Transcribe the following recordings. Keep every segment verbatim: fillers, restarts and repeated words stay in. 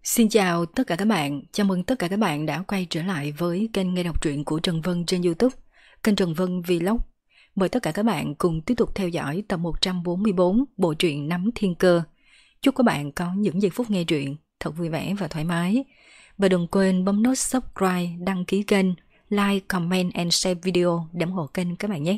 Xin chào tất cả các bạn, chào mừng tất cả các bạn đã quay trở lại với kênh nghe đọc truyện của Trần Vân trên YouTube, kênh Trần Vân Vlog. Mời tất cả các bạn cùng tiếp tục theo dõi tập một trăm bốn mươi bốn bộ truyện Nắm Thiên Cơ. Chúc các bạn có những giây phút nghe truyện thật vui vẻ và thoải mái. Và đừng quên bấm nút subscribe, đăng ký kênh, like, comment and share video để ủng hộ kênh các bạn nhé.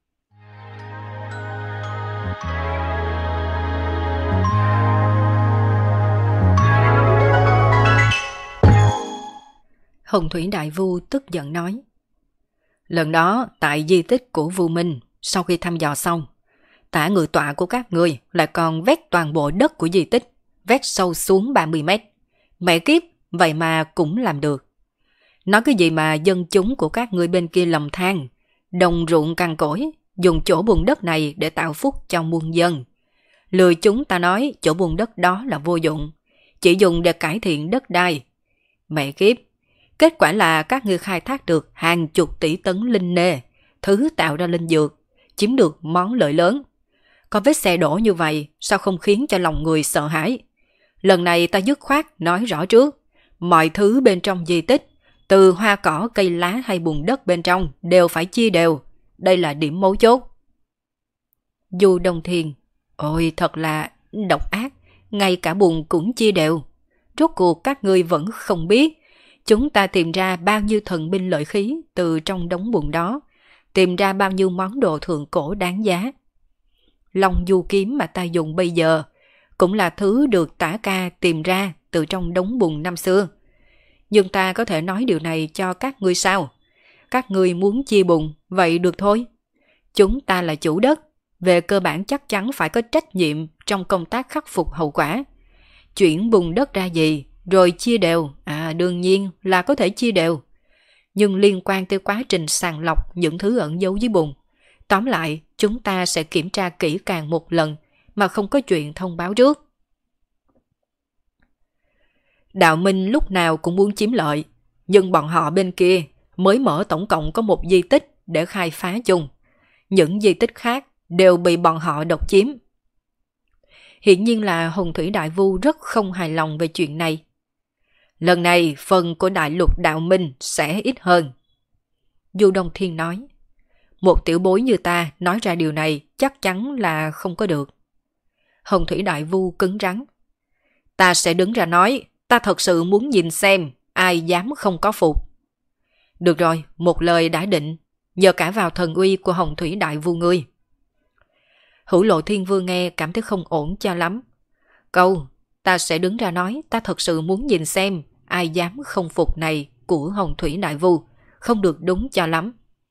Hồng Thủy Đại Vu tức giận nói: Lần đó tại di tích của Vu Minh, sau khi thăm dò xong, tả người tọa của các ngươi lại còn vét toàn bộ đất của di tích, vét sâu xuống ba mươi mét. Mẹ kiếp, vậy mà cũng làm được. Nói cái gì mà dân chúng của các ngươi bên kia lầm than, đồng ruộng cằn cỗi, dùng chỗ bùn đất này để tạo phúc cho muôn dân. Lừa chúng ta nói chỗ bùn đất đó là vô dụng, chỉ dùng để cải thiện đất đai. Mẹ kiếp, kết quả là các ngươi khai thác được hàng chục tỷ tấn linh nê, thứ tạo ra linh dược, chiếm được món lợi lớn. Có vết xe đổ như vậy, sao không khiến cho lòng người sợ hãi? Lần này ta dứt khoát nói rõ trước, mọi thứ bên trong di tích, từ hoa cỏ, cây lá hay bùn đất bên trong đều phải chia đều. Đây là điểm mấu chốt. Du Đông Thiên: Ôi thật là độc ác, ngay cả bùn cũng chia đều. Rốt cuộc các ngươi vẫn không biết chúng ta tìm ra bao nhiêu thần binh lợi khí từ trong đống bùn đó, tìm ra bao nhiêu món đồ thượng cổ đáng giá. Long du kiếm mà ta dùng bây giờ cũng là thứ được tả ca tìm ra từ trong đống bùn năm xưa. Nhưng ta có thể nói điều này cho các ngươi sao? Các ngươi muốn chia bùn, vậy được thôi. Chúng ta là chủ đất, về cơ bản chắc chắn phải có trách nhiệm trong công tác khắc phục hậu quả. Chuyển bùn đất ra gì, rồi chia đều, à đương nhiên là có thể chia đều. Nhưng liên quan tới quá trình sàng lọc những thứ ẩn giấu dưới bùn, tóm lại chúng ta sẽ kiểm tra kỹ càng một lần mà không có chuyện thông báo trước. Đạo Minh lúc nào cũng muốn chiếm lợi, nhưng bọn họ bên kia mới mở tổng cộng có một di tích để khai phá chung. Những di tích khác đều bị bọn họ độc chiếm. Hiển nhiên là Hồng Thủy Đại Vu rất không hài lòng về chuyện này. Lần này phần của đại lục Đạo Minh sẽ ít hơn. Du Đông Thiên nói: Một tiểu bối như ta nói ra điều này chắc chắn là không có được. Hồng Thủy Đại Vu cứng rắn: Ta sẽ đứng ra nói, ta thật sự muốn nhìn xem ai dám không có phục. Được rồi, một lời đã định, nhờ cả vào thần uy của Hồng Thủy Đại Vu ngươi. Hữu Lộ Thiên Vương nghe cảm thấy không ổn cho lắm. Câu ta sẽ đứng ra nói, ta thật sự muốn nhìn xem ai dám không phục này của Hồng Thủy Đại Vu không được đúng cho lắm.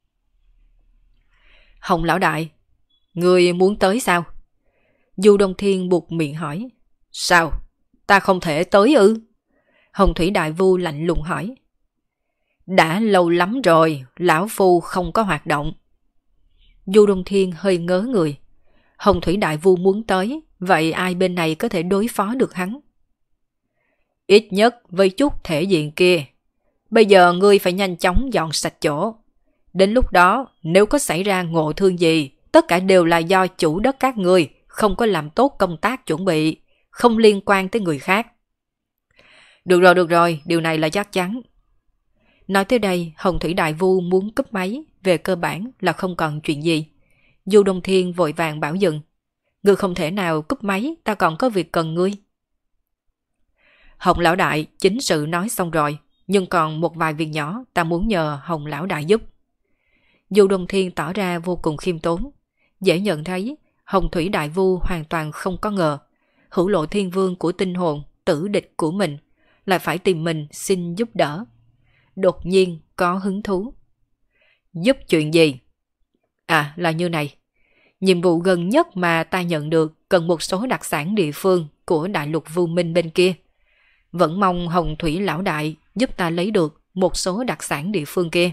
Hồng Lão Đại, ngươi muốn tới sao? Du Đông Thiên buộc miệng hỏi. Sao? Ta không thể tới ư? Hồng Thủy Đại Vu lạnh lùng hỏi. Đã lâu lắm rồi, lão phu không có hoạt động. Du Đông Thiên hơi ngớ người. Hồng Thủy Đại Vu muốn tới, vậy ai bên này có thể đối phó được hắn? Ít nhất với chút thể diện kia. Bây giờ ngươi phải nhanh chóng dọn sạch chỗ. Đến lúc đó, nếu có xảy ra ngộ thương gì, tất cả đều là do chủ đất các ngươi không có làm tốt công tác chuẩn bị, không liên quan tới người khác. Được rồi, được rồi, điều này là chắc chắn. Nói tới đây, Hồng Thủy Đại Vu muốn cúp máy, về cơ bản là không còn chuyện gì. Du Đông Thiên vội vàng bảo dừng. Ngươi không thể nào cúp máy, ta còn có việc cần ngươi. Hồng Lão Đại chính sự nói xong rồi, nhưng còn một vài việc nhỏ ta muốn nhờ Hồng Lão Đại giúp. Du Đông Thiên tỏ ra vô cùng khiêm tốn. Dễ nhận thấy Hồng Thủy Đại Vu hoàn toàn không có ngờ Hữu Lộ Thiên Vương của tinh hồn, tử địch của mình, lại phải tìm mình xin giúp đỡ. Đột nhiên có hứng thú. Giúp chuyện gì? À là như này. Nhiệm vụ gần nhất mà ta nhận được cần một số đặc sản địa phương của đại lục Vu Minh bên kia. Vẫn mong Hồng Thủy Lão Đại giúp ta lấy được một số đặc sản địa phương kia.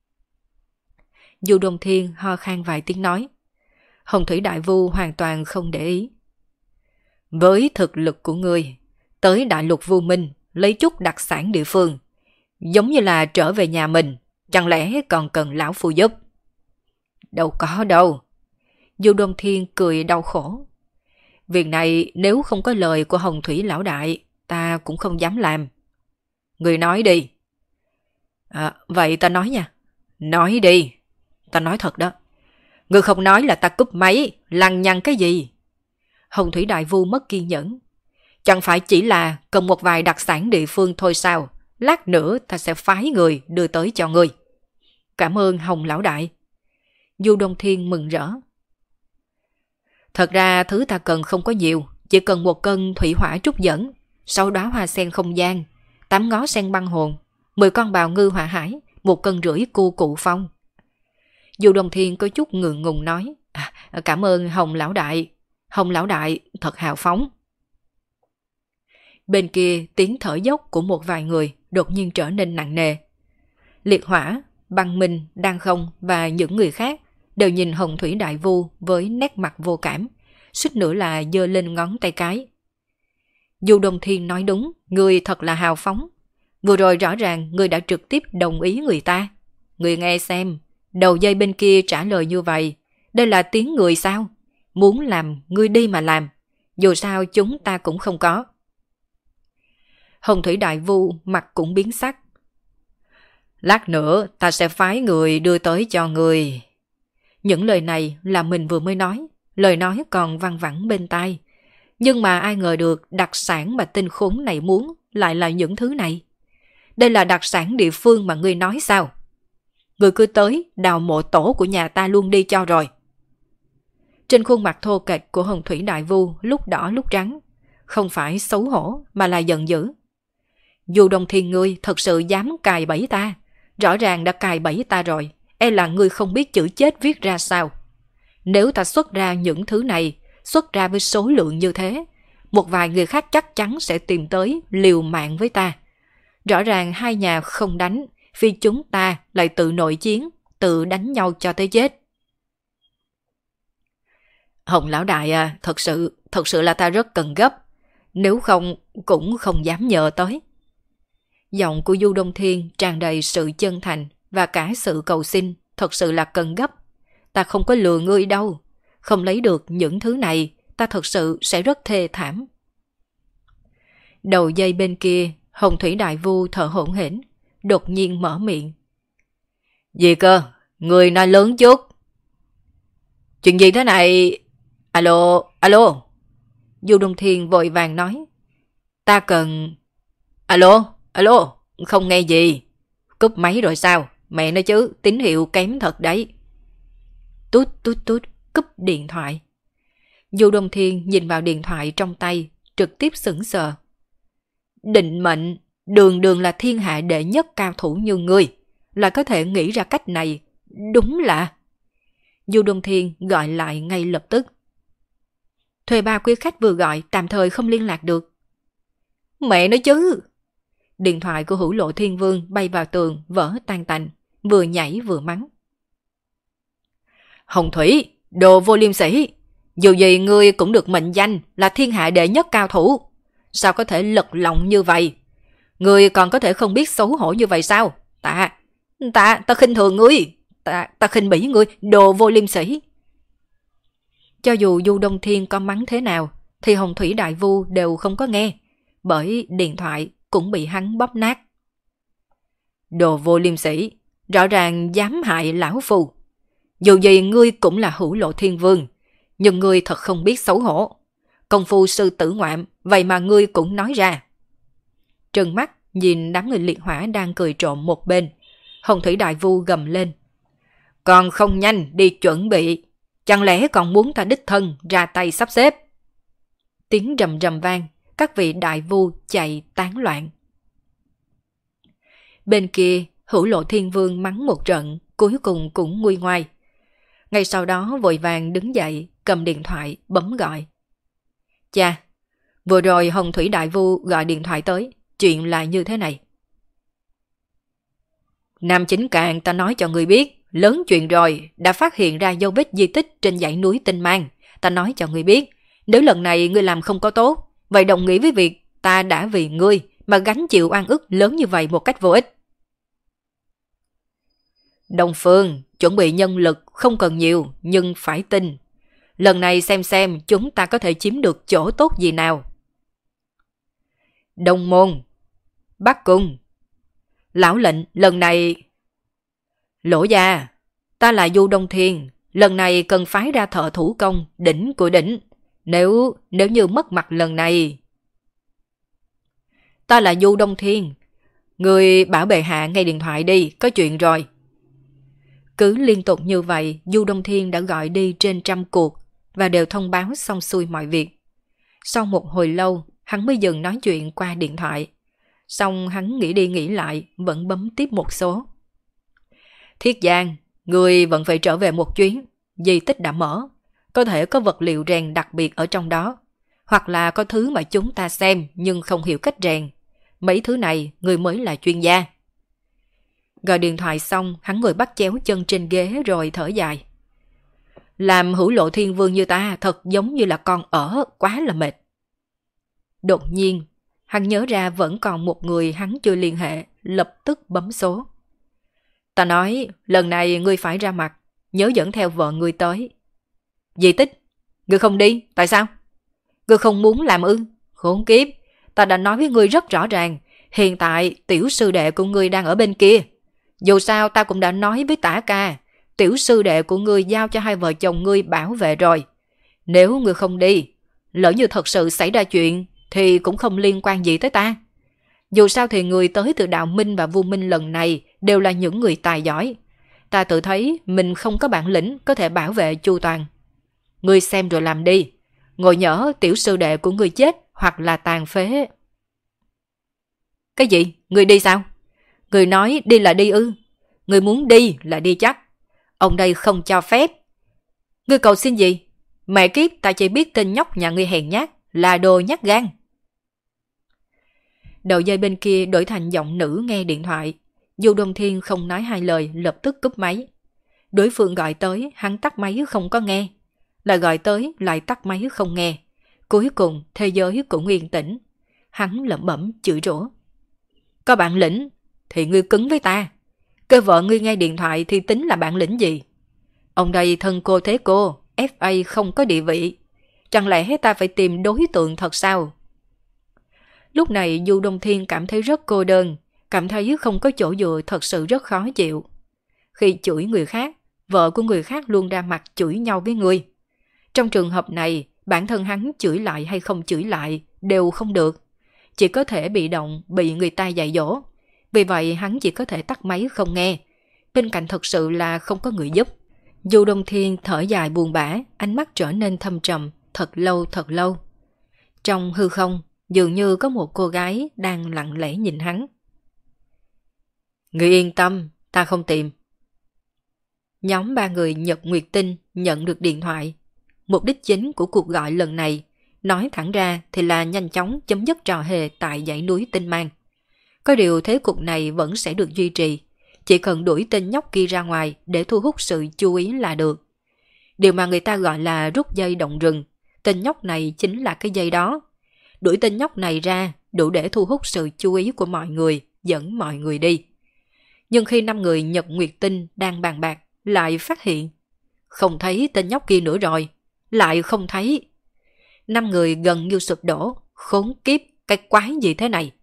Du Đông Thiên ho khan vài tiếng nói. Hồng Thủy Đại Vu hoàn toàn không để ý. Với thực lực của ngươi, tới đại lục Vu Minh lấy chút đặc sản địa phương, giống như là trở về nhà mình, chẳng lẽ còn cần lão phu giúp? Đâu có đâu. Du Đông Thiên cười đau khổ. Việc này nếu không có lời của Hồng Thủy Lão Đại, ta cũng không dám làm. Ngươi nói đi. À, vậy ta nói nha. Nói đi. Ta nói thật đó. Ngươi không nói là ta cúp máy, lằng nhằng cái gì? Hồng Thủy Đại Vu mất kiên nhẫn. Chẳng phải chỉ là cần một vài đặc sản địa phương thôi sao? Lát nữa ta sẽ phái người đưa tới cho ngươi. Cảm ơn Hồng Lão Đại. Du Đông Thiên mừng rỡ. Thật ra thứ ta cần không có nhiều, chỉ cần một cân thủy hỏa trúc dẫn, sáu đóa hoa sen không gian, tám ngó sen băng hồn, mười con bào ngư hỏa hải, một cân rưỡi cu cụ phong. Du Đông Thiên có chút ngượng ngùng nói, à, cảm ơn Hồng Lão Đại. Hồng Lão Đại thật hào phóng. Bên kia tiếng thở dốc của một vài người đột nhiên trở nên nặng nề. Liệt Hỏa, Băng Minh, Đan Không và những người khác đều nhìn Hồng Thủy Đại Vu với nét mặt vô cảm, suýt nữa là giơ lên ngón tay cái. Du Đông Thiên nói đúng, người thật là hào phóng. Vừa rồi rõ ràng người đã trực tiếp đồng ý người ta. Người nghe xem, đầu dây bên kia trả lời như vậy, đây là tiếng người sao? Muốn làm, ngươi đi mà làm. Dù sao chúng ta cũng không có. Hồng Thủy Đại Vu mặt cũng biến sắc. Lát nữa ta sẽ phái người đưa tới cho người. Những lời này là mình vừa mới nói, lời nói còn văng vẳng bên tai. Nhưng mà ai ngờ được đặc sản mà tên khốn này muốn lại là những thứ này. Đây là đặc sản địa phương mà ngươi nói sao? Ngươi cứ tới đào mộ tổ của nhà ta luôn đi cho rồi. Trên khuôn mặt thô kệch của Hồng Thủy Đại Vu lúc đỏ lúc trắng, không phải xấu hổ mà là giận dữ. Du Đông Thiên ngươi thật sự dám cài bẫy ta, rõ ràng đã cài bẫy ta rồi, e là ngươi không biết chữ chết viết ra sao. Nếu ta xuất ra những thứ này, xuất ra với số lượng như thế, một vài người khác chắc chắn sẽ tìm tới liều mạng với ta. Rõ ràng hai nhà không đánh, vì chúng ta lại tự nội chiến, tự đánh nhau cho tới chết. Hồng Lão Đại à, thật sự, thật sự là ta rất cần gấp. Nếu không, cũng không dám nhờ tới. Giọng của Du Đông Thiên tràn đầy sự chân thành và cả sự cầu xin, thật sự là cần gấp. Ta không có lừa ngươi đâu. Không lấy được những thứ này, ta thật sự sẽ rất thê thảm. Đầu dây bên kia, Hồng Thủy Đại Vu thở hổn hển, đột nhiên mở miệng. Gì cơ? Người nói lớn chút. Chuyện gì thế này? Alo, alo. Du Đông Thiên vội vàng nói. Ta cần... Alo, alo, không nghe gì. Cúp máy rồi sao? Mẹ nói chứ, tín hiệu kém thật đấy. Tút tút tút, cúp điện thoại. Du Đông Thiên nhìn vào điện thoại trong tay, trực tiếp sững sờ. Định mệnh, đường đường là thiên hạ đệ nhất cao thủ như ngươi, là có thể nghĩ ra cách này, đúng là... Du Đông Thiên gọi lại ngay lập tức. Thuê ba quý khách vừa gọi tạm thời không liên lạc được. Mẹ nói chứ. Điện thoại của Hữu Lộ Thiên Vương bay vào tường vỡ tan tành, vừa nhảy vừa mắng. Hồng Thủy, đồ vô liêm sỉ. Dù gì ngươi cũng được mệnh danh là thiên hạ đệ nhất cao thủ. Sao có thể lật lọng như vậy? Ngươi còn có thể không biết xấu hổ như vậy sao? Ta, ta, ta khinh thường ngươi. Ta, ta khinh bỉ ngươi, đồ vô liêm sỉ. Cho dù Du Đông Thiên có mắng thế nào, thì Hồng Thủy Đại Vu đều không có nghe, bởi điện thoại cũng bị hắn bóp nát. Đồ vô liêm sỉ, rõ ràng dám hại lão phù. Dù gì ngươi cũng là Hữu Lộ Thiên Vương, nhưng ngươi thật không biết xấu hổ. Công phu sư tử ngoạm, vậy mà ngươi cũng nói ra. Trừng mắt nhìn đám người liệt hỏa đang cười trộm một bên, Hồng Thủy Đại Vu gầm lên. Còn không nhanh đi chuẩn bị, chẳng lẽ còn muốn ta đích thân ra tay sắp xếp? Tiếng rầm rầm vang, các vị đại vu chạy tán loạn. Bên kia, Hữu Lộ Thiên Vương mắng một trận, cuối cùng cũng nguôi ngoai. Ngay sau đó vội vàng đứng dậy, cầm điện thoại, bấm gọi. Chà, vừa rồi Hồng Thủy Đại Vu gọi điện thoại tới, chuyện là như thế này. Nam Chính Càn ta nói cho người biết, lớn chuyện rồi, đã phát hiện ra dấu vết di tích trên dãy núi Tinh Mang. Ta nói cho người biết, nếu lần này ngươi làm không có tốt, vậy đồng nghĩa với việc ta đã vì ngươi mà gánh chịu oan ức lớn như vậy một cách vô ích. Đông Phương, chuẩn bị nhân lực không cần nhiều, nhưng phải tin. Lần này xem xem chúng ta có thể chiếm được chỗ tốt gì nào. Đông môn, Bắc cung. Lão lệnh, lần này... Lỗ gia, ta là Du Đông Thiên, lần này cần phái ra thợ thủ công, đỉnh của đỉnh. Nếu, nếu như mất mặt lần này... Ta là Du Đông Thiên, người bảo bệ hạ nghe điện thoại đi, có chuyện rồi. Cứ liên tục như vậy, Du Đông Thiên đã gọi đi trên trăm cuộc và đều thông báo xong xuôi mọi việc. Sau một hồi lâu, hắn mới dừng nói chuyện qua điện thoại. Xong hắn nghĩ đi nghĩ lại, vẫn bấm tiếp một số. Thiết Giang, người vẫn phải trở về một chuyến. Di tích đã mở, có thể có vật liệu rèn đặc biệt ở trong đó. Hoặc là có thứ mà chúng ta xem nhưng không hiểu cách rèn. Mấy thứ này người mới là chuyên gia. Gọi điện thoại xong, hắn ngồi bắt chéo chân trên ghế rồi thở dài. Làm Hữu Lộ Thiên Vương như ta thật giống như là con ở, quá là mệt. Đột nhiên, hắn nhớ ra vẫn còn một người hắn chưa liên hệ, lập tức bấm số. Ta nói, lần này ngươi phải ra mặt, nhớ dẫn theo vợ ngươi tới. Di tích, ngươi không đi, tại sao? Ngươi không muốn làm ư? Khốn kiếp, ta đã nói với ngươi rất rõ ràng, hiện tại tiểu sư đệ của ngươi đang ở bên kia. Dù sao ta cũng đã nói với Tả ca, tiểu sư đệ của ngươi giao cho hai vợ chồng ngươi bảo vệ rồi. Nếu ngươi không đi, lỡ như thật sự xảy ra chuyện thì cũng không liên quan gì tới ta. Dù sao thì người tới từ Đạo Minh và Vu Minh lần này đều là những người tài giỏi. Ta tự thấy mình không có bản lĩnh có thể bảo vệ chu toàn. Ngươi xem rồi làm đi. Ngồi nhỡ tiểu sư đệ của ngươi chết hoặc là tàn phế. Cái gì? Ngươi đi sao? Ngươi nói đi là đi ư? Ngươi muốn đi là đi chắc. Ông đây không cho phép. Ngươi cầu xin gì? Mẹ kiếp, ta chỉ biết tên nhóc nhà ngươi hèn nhát, là đồ nhát gan. Đầu dây bên kia đổi thành giọng nữ nghe điện thoại. Du Đông Thiên không nói hai lời, lập tức cúp máy. Đối phương gọi tới, hắn tắt máy không có nghe. Lại gọi tới, lại tắt máy không nghe. Cuối cùng, thế giới cũng yên tĩnh. Hắn lẩm bẩm chửi rủa. Có bản lĩnh thì ngươi cứng với ta. Kêu vợ ngươi nghe điện thoại thì tính là bản lĩnh gì? Ông đây thân cô thế cô, ép a không có địa vị. Chẳng lẽ ta phải tìm đối tượng thật sao? Lúc này Du Đông Thiên cảm thấy rất cô đơn, cảm thấy không có chỗ dựa thật sự rất khó chịu. Khi chửi người khác, vợ của người khác luôn ra mặt chửi nhau với người. Trong trường hợp này, bản thân hắn chửi lại hay không chửi lại đều không được. Chỉ có thể bị động, bị người ta dạy dỗ. Vì vậy hắn chỉ có thể tắt máy không nghe. Bên cạnh thật sự là không có người giúp. Du Đông Thiên thở dài buồn bã, ánh mắt trở nên thâm trầm, thật lâu thật lâu. Trong hư không, dường như có một cô gái đang lặng lẽ nhìn hắn. Ngươi yên tâm, ta không tìm. Nhóm ba người Nhật Nguyệt Tinh nhận được điện thoại. Mục đích chính của cuộc gọi lần này, nói thẳng ra thì là nhanh chóng chấm dứt trò hề tại dãy núi Tinh Mang. Có điều thế cục này vẫn sẽ được duy trì, chỉ cần đuổi tên nhóc kia ra ngoài để thu hút sự chú ý là được. Điều mà người ta gọi là rút dây động rừng, tên nhóc này chính là cái dây đó. Đuổi tên nhóc này ra đủ để thu hút sự chú ý của mọi người, dẫn mọi người đi. Nhưng khi năm người Nhật Nguyệt Tinh đang bàn bạc, lại phát hiện không thấy tên nhóc kia nữa rồi, lại không thấy. Năm người gần như sụp đổ, khốn kiếp, cái quái gì thế này?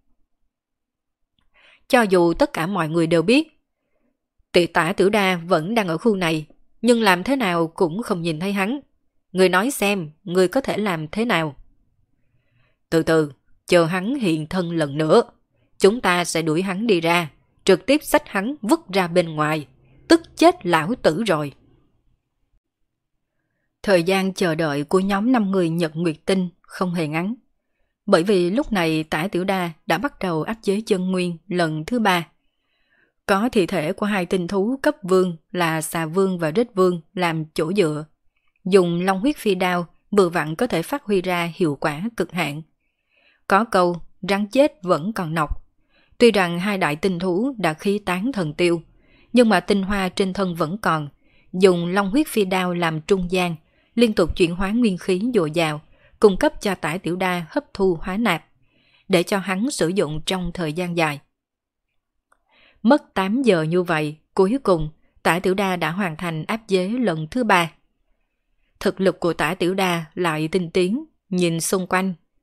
Cho dù tất cả mọi người đều biết, Tị Tả Tử Đa vẫn đang ở khu này, nhưng làm thế nào cũng không nhìn thấy hắn. Người nói xem, người có thể làm thế nào? Từ từ, chờ hắn hiện thân lần nữa, chúng ta sẽ đuổi hắn đi ra, trực tiếp xách hắn vứt ra bên ngoài, tức chết lão tử rồi. Thời gian chờ đợi của nhóm năm người Nhật Nguyệt Tinh không hề ngắn. Bởi vì lúc này Tả Tiểu Đa đã bắt đầu áp chế chân nguyên lần thứ ba. Có thi thể của hai tinh thú cấp vương là Xà Vương và Rết Vương làm chỗ dựa. Dùng long huyết phi đao vừa vặn có thể phát huy ra hiệu quả cực hạn. Có câu rắn chết vẫn còn nọc. Tuy rằng hai đại tinh thú đã khí tán thần tiêu, nhưng mà tinh hoa trên thân vẫn còn. Dùng long huyết phi đao làm trung gian, liên tục chuyển hóa nguyên khí dồi dào, cung cấp cho Tả Tiểu Đa hấp thu hóa nạp, để cho hắn sử dụng trong thời gian dài. Mất tám giờ như vậy, cuối cùng Tả Tiểu Đa đã hoàn thành áp chế lần thứ ba. Thực lực của Tả Tiểu Đa lại tinh tiến, nhìn xung quanh,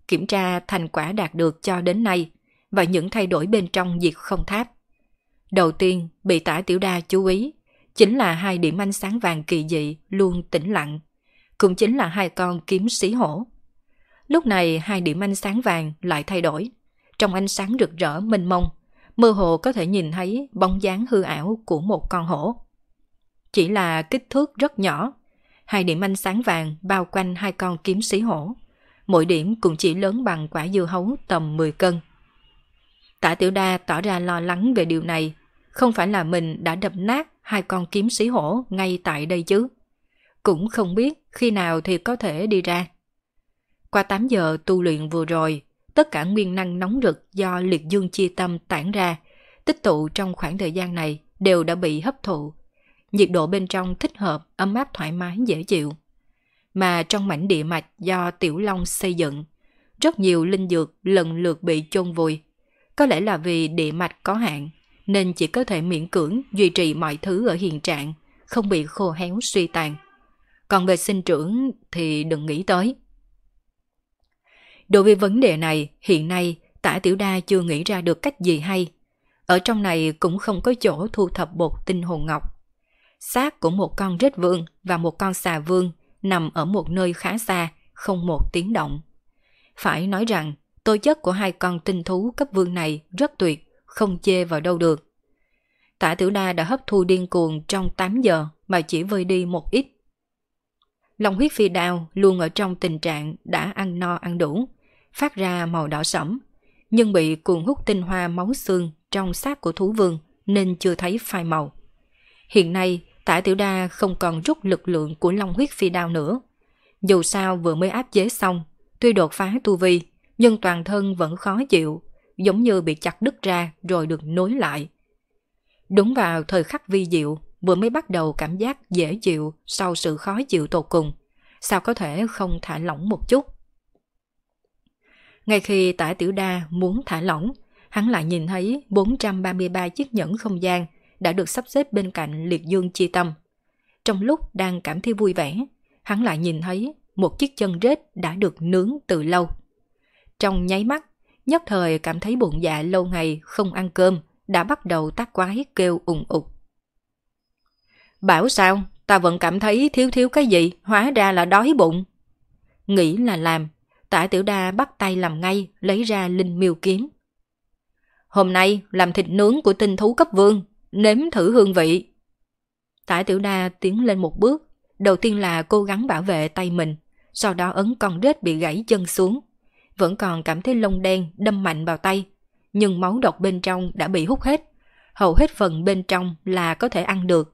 kiểm tra thành quả đạt được cho đến nay và những thay đổi bên trong diệt không tháp. Đầu tiên bị Tả Tiểu Đa chú ý chính là hai điểm ánh sáng vàng kỳ dị luôn tĩnh lặng, cũng chính là hai con kiếm xí hổ. Lúc này hai điểm ánh sáng vàng lại thay đổi, trong ánh sáng rực rỡ mênh mông, mơ hồ có thể nhìn thấy bóng dáng hư ảo của một con hổ. Chỉ là kích thước rất nhỏ, hai điểm ánh sáng vàng bao quanh hai con kiếm xí hổ, mỗi điểm cũng chỉ lớn bằng quả dưa hấu tầm mười cân. Tả Tiểu Đa tỏ ra lo lắng về điều này, không phải là mình đã đập nát hai con kiếm xí hổ ngay tại đây chứ. Cũng không biết khi nào thì có thể đi ra. Qua tám giờ tu luyện vừa rồi, tất cả nguyên năng nóng rực do liệt dương chi tâm tản ra, tích tụ trong khoảng thời gian này đều đã bị hấp thụ. Nhiệt độ bên trong thích hợp, ấm áp thoải mái dễ chịu. Mà trong mảnh địa mạch do Tiểu Long xây dựng, rất nhiều linh dược lần lượt bị chôn vùi. Có lẽ là vì địa mạch có hạn, nên chỉ có thể miễn cưỡng duy trì mọi thứ ở hiện trạng, không bị khô héo suy tàn. Còn về sinh trưởng thì đừng nghĩ tới. Đối với vấn đề này, hiện nay Tả Tiểu Đa chưa nghĩ ra được cách gì hay. Ở trong này cũng không có chỗ thu thập bột tinh hồn ngọc. Xác của một con rết vương và một con xà vương nằm ở một nơi khá xa, không một tiếng động. Phải nói rằng, tố chất của hai con tinh thú cấp vương này rất tuyệt, không chê vào đâu được. Tả Tiểu Đa đã hấp thu điên cuồng trong tám giờ mà chỉ vơi đi một ít. Long huyết phi đao luôn ở trong tình trạng đã ăn no ăn đủ, phát ra màu đỏ sẫm, nhưng bị cuồng hút tinh hoa máu xương trong xác của thú vương nên chưa thấy phai màu. Hiện nay, Tả Tiểu Đa không còn rút lực lượng của long huyết phi đao nữa. Dù sao vừa mới áp chế xong, tuy đột phá tu vi, nhưng toàn thân vẫn khó chịu, giống như bị chặt đứt ra rồi được nối lại. Đúng vào thời khắc vi diệu, vừa mới bắt đầu cảm giác dễ chịu sau sự khó chịu tột cùng, sao có thể không thả lỏng một chút. Ngay khi Tả Tiểu Đa muốn thả lỏng, hắn lại nhìn thấy bốn trăm ba mươi ba chiếc nhẫn không gian đã được sắp xếp bên cạnh liệt dương chi tâm. Trong lúc đang cảm thấy vui vẻ, hắn lại nhìn thấy một chiếc chân rết đã được nướng từ lâu. Trong nháy mắt, nhất thời cảm thấy bụng dạ lâu ngày không ăn cơm, đã bắt đầu tác quái kêu ùng ục. Bảo sao, ta vẫn cảm thấy thiếu thiếu cái gì, hóa ra là đói bụng. Nghĩ là làm, Tả Tiểu Đa bắt tay làm ngay, lấy ra linh miêu kiếm. Hôm nay làm thịt nướng của tinh thú cấp vương, nếm thử hương vị. Tả Tiểu Đa tiến lên một bước, đầu tiên là cố gắng bảo vệ tay mình, sau đó ấn con rết bị gãy chân xuống. Vẫn còn cảm thấy lông đen đâm mạnh vào tay, nhưng máu độc bên trong đã bị hút hết, hầu hết phần bên trong là có thể ăn được.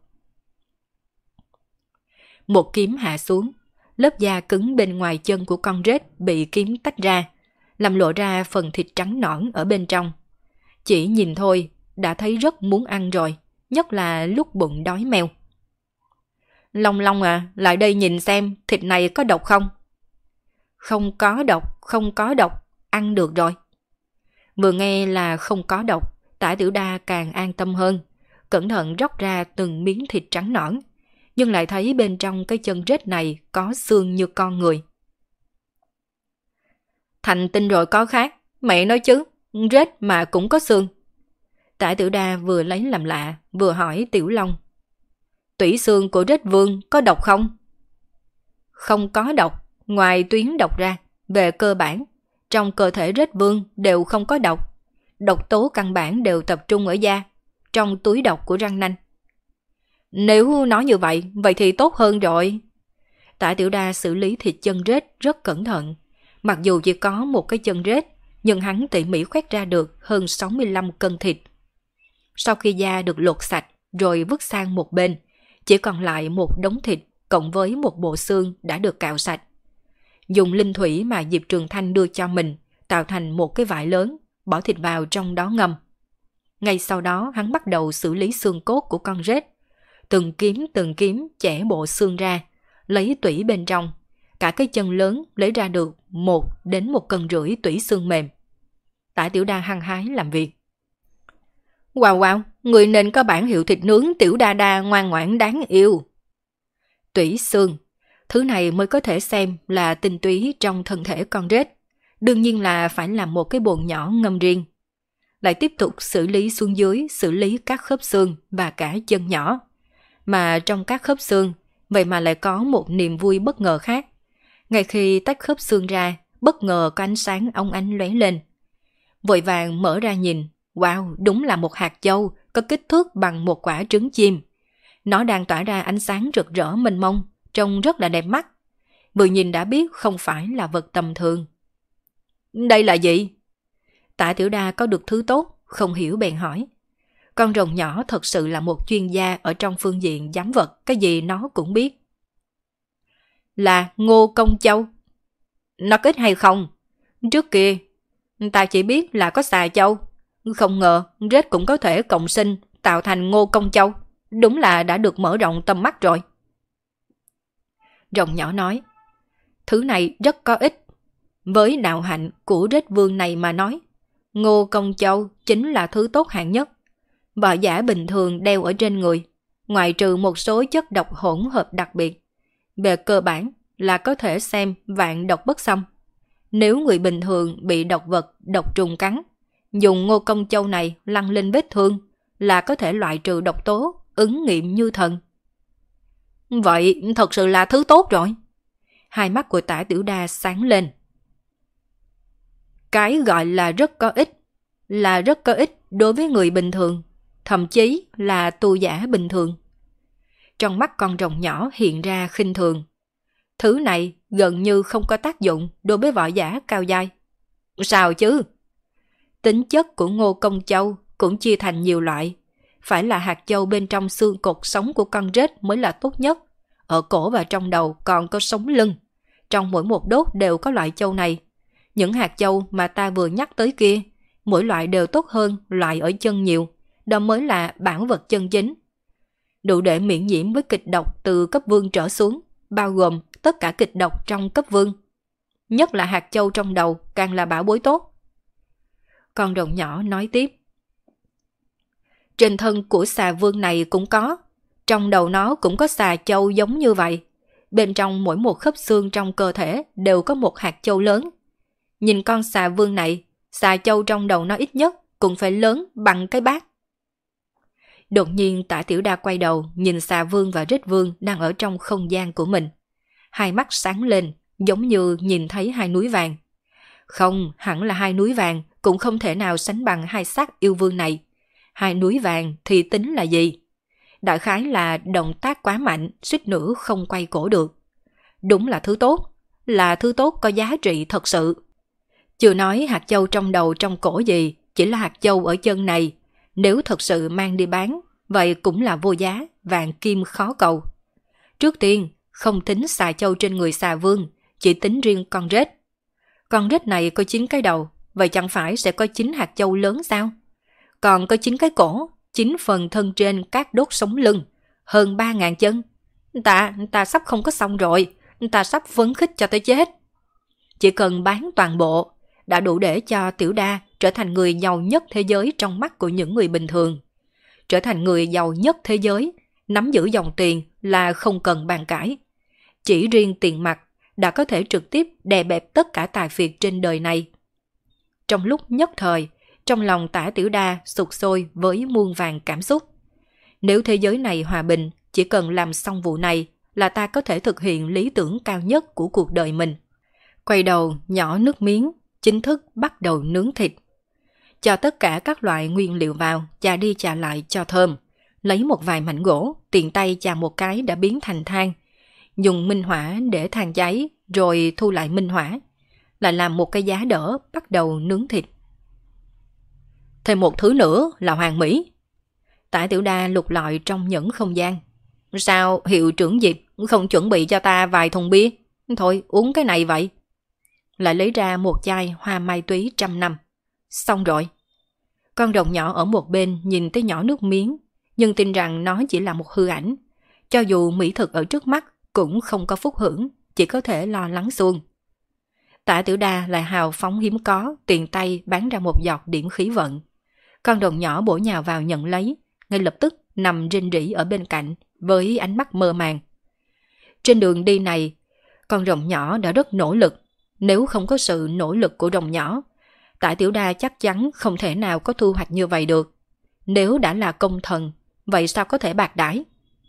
Một kiếm hạ xuống, lớp da cứng bên ngoài chân của con rết bị kiếm tách ra, làm lộ ra phần thịt trắng nõn ở bên trong. Chỉ nhìn thôi đã thấy rất muốn ăn rồi, nhất là lúc bụng đói meo. Long Long à, lại đây nhìn xem thịt này có độc không? Không có độc, không có độc, ăn được rồi. Vừa nghe là không có độc, Tả Tiểu Đa càng an tâm hơn, cẩn thận róc ra từng miếng thịt trắng nõn, nhưng lại thấy bên trong cái chân rết này có xương như con người. Thành tinh rồi có khác, mẹ nói chứ, rết mà cũng có xương. Tả Tiểu Đa vừa lấy làm lạ, vừa hỏi Tiểu Long. Tủy xương của rết vương có độc không? Không có độc, ngoài tuyến độc ra, về cơ bản, trong cơ thể rết vương đều không có độc. Độc tố căn bản đều tập trung ở da, trong túi độc của răng nanh. Nếu nói như vậy, vậy thì tốt hơn rồi. Tả Tiểu Đa xử lý thịt chân rết rất cẩn thận. Mặc dù chỉ có một cái chân rết, nhưng hắn tỉ mỉ khoét ra được hơn sáu mươi lăm cân thịt. Sau khi da được lột sạch rồi vứt sang một bên, chỉ còn lại một đống thịt cộng với một bộ xương đã được cạo sạch. Dùng linh thủy mà Diệp Trường Thanh đưa cho mình, tạo thành một cái vải lớn, bỏ thịt vào trong đó ngâm. Ngay sau đó hắn bắt đầu xử lý xương cốt của con rết. Từng kiếm từng kiếm chẻ bộ xương ra, lấy tủy bên trong. Cả cái chân lớn lấy ra được một đến một cân rưỡi tủy xương mềm. Tả Tiểu Đa hăng hái làm việc. Wow wow, người nên có bản hiệu thịt nướng Tiểu Đa Đa ngoan ngoãn đáng yêu. Tủy xương, thứ này mới có thể xem là tinh túy trong thân thể con rết. Đương nhiên là phải làm một cái bồn nhỏ ngâm riêng. Lại tiếp tục xử lý xuống dưới, xử lý các khớp xương và cả chân nhỏ. Mà trong các khớp xương, vậy mà lại có một niềm vui bất ngờ khác. Ngay khi tách khớp xương ra, bất ngờ có ánh sáng óng ánh lóe lên. Vội vàng mở ra nhìn, wow, đúng là một hạt châu có kích thước bằng một quả trứng chim. Nó đang tỏa ra ánh sáng rực rỡ mênh mông, trông rất là đẹp mắt. Vừa nhìn đã biết không phải là vật tầm thường. Đây là gì? Tạ Tiểu Đa có được thứ tốt, không hiểu bèn hỏi. Con rồng nhỏ thật sự là một chuyên gia ở trong phương diện giám vật, cái gì nó cũng biết. Là Ngô Công Châu. Nó có ích hay không? Trước kia, ta chỉ biết là có xà châu. Không ngờ rết cũng có thể cộng sinh tạo thành Ngô Công Châu. Đúng là đã được mở rộng tầm mắt rồi. Rồng nhỏ nói, thứ này rất có ích. Với đạo hạnh của rết vương này mà nói, Ngô Công Châu chính là thứ tốt hạng nhất. Võ giả bình thường đeo ở trên người, ngoại trừ một số chất độc hỗn hợp đặc biệt. Về cơ bản là có thể xem vạn độc bất xâm. Nếu người bình thường bị độc vật, độc trùng cắn, dùng Ngô Công Châu này lăn lên vết thương là có thể loại trừ độc tố, ứng nghiệm như thần. Vậy thật sự là thứ tốt rồi. Hai mắt của Tả Tiểu Đa sáng lên. Cái gọi là rất có ích, là rất có ích đối với người bình thường, thậm chí là tu giả bình thường. Trong mắt con rồng nhỏ hiện ra khinh thường. Thứ này gần như không có tác dụng đối với võ giả cao giai. Sao chứ? Tính chất của Ngô Công Châu cũng chia thành nhiều loại. Phải là hạt châu bên trong xương cột sống của con rết mới là tốt nhất. Ở cổ và trong đầu còn có sống lưng. Trong mỗi một đốt đều có loại châu này. Những hạt châu mà ta vừa nhắc tới kia, mỗi loại đều tốt hơn loại ở chân nhiều. Đó mới là bản vật chân chính. Đủ để miễn nhiễm với kịch độc từ cấp vương trở xuống, bao gồm tất cả kịch độc trong cấp vương. Nhất là hạt châu trong đầu càng là bảo bối tốt. Con rồng nhỏ nói tiếp. Trên thân của xà vương này cũng có. Trong đầu nó cũng có xà châu giống như vậy. Bên trong mỗi một khớp xương trong cơ thể đều có một hạt châu lớn. Nhìn con xà vương này, xà châu trong đầu nó ít nhất cũng phải lớn bằng cái bát. Đột nhiên Tả Tiểu Đa quay đầu nhìn xà vương và rết vương đang ở trong không gian của mình. Hai mắt sáng lên, giống như nhìn thấy hai núi vàng. Không, hẳn là hai núi vàng cũng không thể nào sánh bằng hai xác yêu vương này. Hai núi vàng thì tính là gì? Đại khái là động tác quá mạnh, suýt nữa không quay cổ được. Đúng là thứ tốt, là thứ tốt có giá trị thật sự. Chưa nói hạt châu trong đầu trong cổ gì, chỉ là hạt châu ở chân này. Nếu thật sự mang đi bán, vậy cũng là vô giá, vàng kim khó cầu. Trước tiên, không tính xà châu trên người xà vương, chỉ tính riêng con rết. Con rết này có chín cái đầu, vậy chẳng phải sẽ có chín hạt châu lớn sao? Còn có chín cái cổ, chín phần thân trên các đốt sống lưng, hơn ba ngàn chân. Ta, ta sắp không có xong rồi, ta sắp phấn khích cho tới chết. Chỉ cần bán toàn bộ, đã đủ để cho Tiểu Đa trở thành người giàu nhất thế giới trong mắt của những người bình thường. Trở thành người giàu nhất thế giới, nắm giữ dòng tiền là không cần bàn cãi. Chỉ riêng tiền mặt đã có thể trực tiếp đè bẹp tất cả tài phiệt trên đời này. Trong lúc nhất thời, trong lòng Tả Tiểu Đa sục sôi với muôn vàng cảm xúc. Nếu thế giới này hòa bình, chỉ cần làm xong vụ này là ta có thể thực hiện lý tưởng cao nhất của cuộc đời mình. Quay đầu nhỏ nước miếng, chính thức bắt đầu nướng thịt. Cho tất cả các loại nguyên liệu vào, chà đi chà lại cho thơm. Lấy một vài mảnh gỗ, tiện tay chà một cái đã biến thành than. Dùng minh hỏa để than cháy, rồi thu lại minh hỏa. Lại làm một cái giá đỡ, bắt đầu nướng thịt. Thêm một thứ nữa là hoàng mỹ. Tả Tiểu Đa lục lọi trong những không gian. Sao hiệu trưởng Diệp không chuẩn bị cho ta vài thùng bia? Thôi uống cái này vậy. Lại lấy ra một chai hoa mai túy trăm năm. Xong rồi. Con rồng nhỏ ở một bên nhìn tới nhỏ nước miếng, nhưng tin rằng nó chỉ là một hư ảnh. Cho dù mỹ thực ở trước mắt cũng không có phúc hưởng, chỉ có thể lo lắng xuông. Tả Tiểu Đa lại hào phóng hiếm có, tiền tay bán ra một giọt điểm khí vận. Con rồng nhỏ bổ nhào vào nhận lấy, ngay lập tức nằm rên rỉ ở bên cạnh với ánh mắt mơ màng. Trên đường đi này, con rồng nhỏ đã rất nỗ lực, Nếu không có sự nỗ lực của đồng nhỏ, Tạ Tiểu Đa chắc chắn không thể nào có thu hoạch như vậy được. Nếu đã là công thần, vậy sao có thể bạc đãi?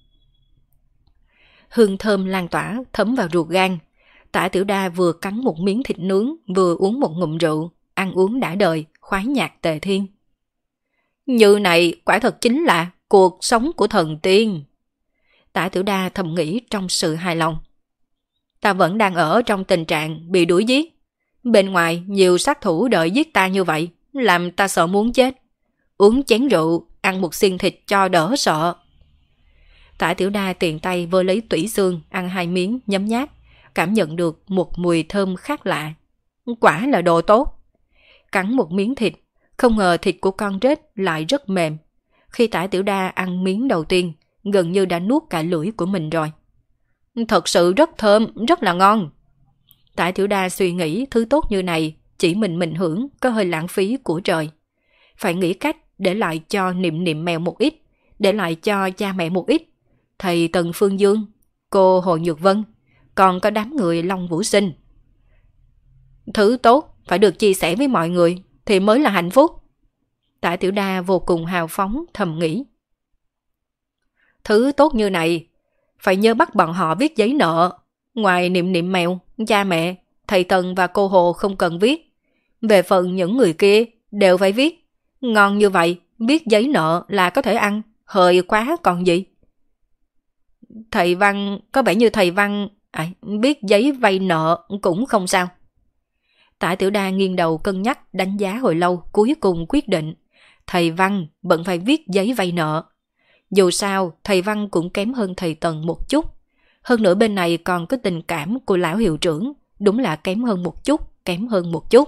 Hương thơm lan tỏa thấm vào ruột gan. Tạ Tiểu Đa vừa cắn một miếng thịt nướng, vừa uống một ngụm rượu, ăn uống đã đời, khoái nhạc tề thiên. Như này quả thật chính là cuộc sống của thần tiên. Tạ Tiểu Đa thầm nghĩ trong sự hài lòng. Ta vẫn đang ở trong tình trạng bị đuổi giết. Bên ngoài nhiều sát thủ đợi giết ta như vậy, làm ta sợ muốn chết. Uống chén rượu, ăn một xiên thịt cho đỡ sợ. Tạ Tiểu Đa tiện tay vơ lấy tủy xương, ăn hai miếng, nhấm nháp, cảm nhận được một mùi thơm khác lạ. Quả là đồ tốt. Cắn một miếng thịt, không ngờ thịt của con rết lại rất mềm. Khi Tạ Tiểu Đa ăn miếng đầu tiên, gần như đã nuốt cả lưỡi của mình rồi. Thật sự rất thơm, rất là ngon. Tạ Tiểu Đa suy nghĩ thứ tốt như này, chỉ mình mình hưởng có hơi lãng phí của trời. Phải nghĩ cách để lại cho Niệm Niệm mèo một ít, để lại cho cha mẹ một ít, thầy Tần Phương Dương, cô Hồ Nhược Vân, còn có đám người Long Vũ Sinh. Thứ tốt phải được chia sẻ với mọi người thì mới là hạnh phúc. Tạ Tiểu Đa vô cùng hào phóng thầm nghĩ. Thứ tốt như này phải nhớ bắt bọn họ viết giấy nợ. Ngoài Niệm Niệm mèo, cha mẹ, thầy Tần và cô Hồ không cần viết. Về phần những người kia đều phải viết. Ngon như vậy, viết giấy nợ là có thể ăn, hơi quá còn gì. Thầy Văn, có vẻ như thầy Văn, à, viết giấy vay nợ cũng không sao. Tạ Tiểu Đa nghiêng đầu cân nhắc đánh giá hồi lâu, cuối cùng quyết định. Thầy Văn vẫn phải viết giấy vay nợ. Dù sao, thầy Văn cũng kém hơn thầy Tần một chút. Hơn nữa bên này còn có tình cảm của lão hiệu trưởng, đúng là kém hơn một chút, kém hơn một chút.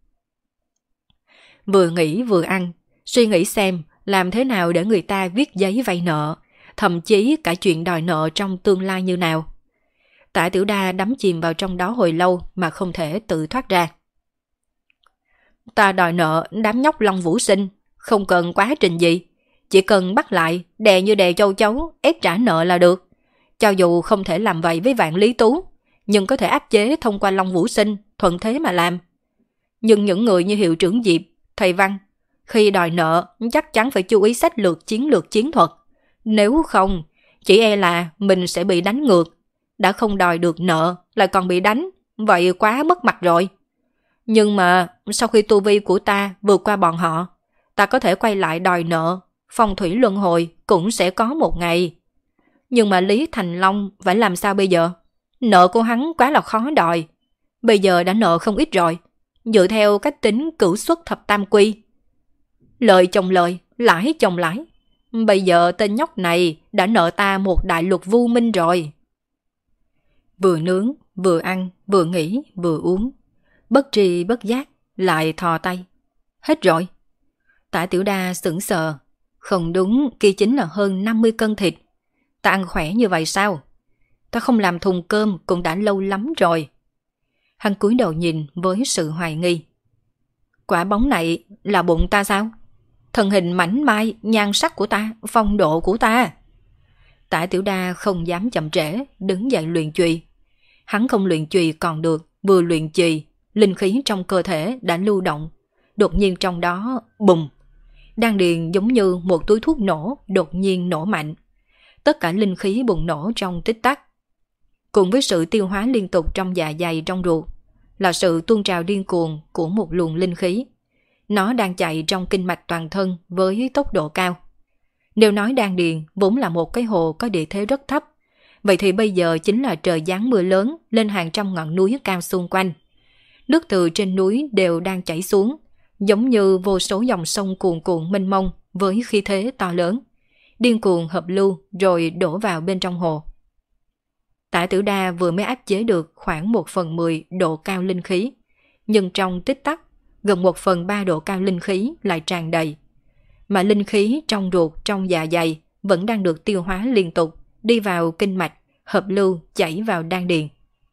Vừa nghĩ vừa ăn, suy nghĩ xem làm thế nào để người ta viết giấy vay nợ, thậm chí cả chuyện đòi nợ trong tương lai như nào. Tạ Tiểu Đa đắm chìm vào trong đó hồi lâu mà không thể tự thoát ra. Ta đòi nợ đám nhóc Long Vũ Sinh, không cần quá trình gì. Chỉ cần bắt lại, đè như đè châu chấu, ép trả nợ là được. Cho dù không thể làm vậy với Vạn Lý Tú, nhưng có thể áp chế thông qua Long Vũ Sinh, thuận thế mà làm. Nhưng những người như hiệu trưởng Diệp, thầy Văn, khi đòi nợ chắc chắn phải chú ý sách lược chiến lược chiến thuật. Nếu không, chỉ e là mình sẽ bị đánh ngược. Đã không đòi được nợ, lại còn bị đánh, vậy quá mất mặt rồi. Nhưng mà sau khi tu vi của ta vượt qua bọn họ, ta có thể quay lại đòi nợ, phong thủy luân hồi cũng sẽ có một ngày. Nhưng mà Lý Thành Long phải làm sao bây giờ? Nợ của hắn quá là khó đòi. Bây giờ đã nợ không ít rồi, dựa theo cách tính cửu xuất thập tam quy. Lời chồng lời, lãi chồng lãi. Bây giờ tên nhóc này đã nợ ta một đại lục vu minh rồi. Vừa nướng, vừa ăn, vừa nghỉ, vừa uống. Bất tri bất giác, lại thò tay. Hết rồi. Tạ Tiểu Đa sững sờ. Không đúng, kia chính là hơn năm mươi cân thịt. Ta ăn khỏe như vậy sao? Ta không làm thùng cơm cũng đã lâu lắm rồi. Hắn cúi đầu nhìn với sự hoài nghi. Quả bóng này là bụng ta sao? Thân hình mảnh mai, nhan sắc của ta, phong độ của ta. Tạ Tiểu Đa không dám chậm trễ, đứng dậy luyện chùy. Hắn không luyện chùy còn được, vừa luyện chùy, linh khí trong cơ thể đã lưu động. Đột nhiên trong đó, bùm! Đan điền giống như một túi thuốc nổ, đột nhiên nổ mạnh. Tất cả linh khí bùng nổ trong tích tắc. Cùng với sự tiêu hóa liên tục trong dạ dày trong ruột, là sự tuôn trào điên cuồng của một luồng linh khí. Nó đang chạy trong kinh mạch toàn thân với tốc độ cao. Nếu nói đan điền vốn là một cái hồ có địa thế rất thấp, vậy thì bây giờ chính là trời giáng mưa lớn lên hàng trăm ngọn núi cao xung quanh. Nước từ trên núi đều đang chảy xuống, giống như vô số dòng sông cuồn cuộn mênh mông với khí thế to lớn, điên cuồng hợp lưu rồi đổ vào bên trong hồ. Tạ Tiểu Đa vừa mới áp chế được khoảng một phần mười độ cao linh khí, nhưng trong tích tắc, gần một phần ba độ cao linh khí lại tràn đầy. Mà linh khí trong ruột, trong dạ dày vẫn đang được tiêu hóa liên tục, đi vào kinh mạch, hợp lưu, chảy vào đan điền.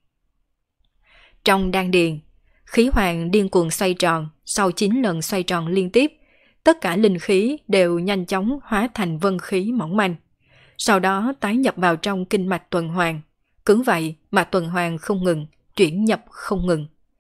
Trong đan điền, khí hoàng điên cuồng xoay tròn, sau chín lần xoay tròn liên tiếp, tất cả linh khí đều nhanh chóng hóa thành vân khí mỏng manh. Sau đó tái nhập vào trong kinh mạch tuần hoàn. Cứ vậy mà tuần hoàn không ngừng, chuyển nhập không ngừng.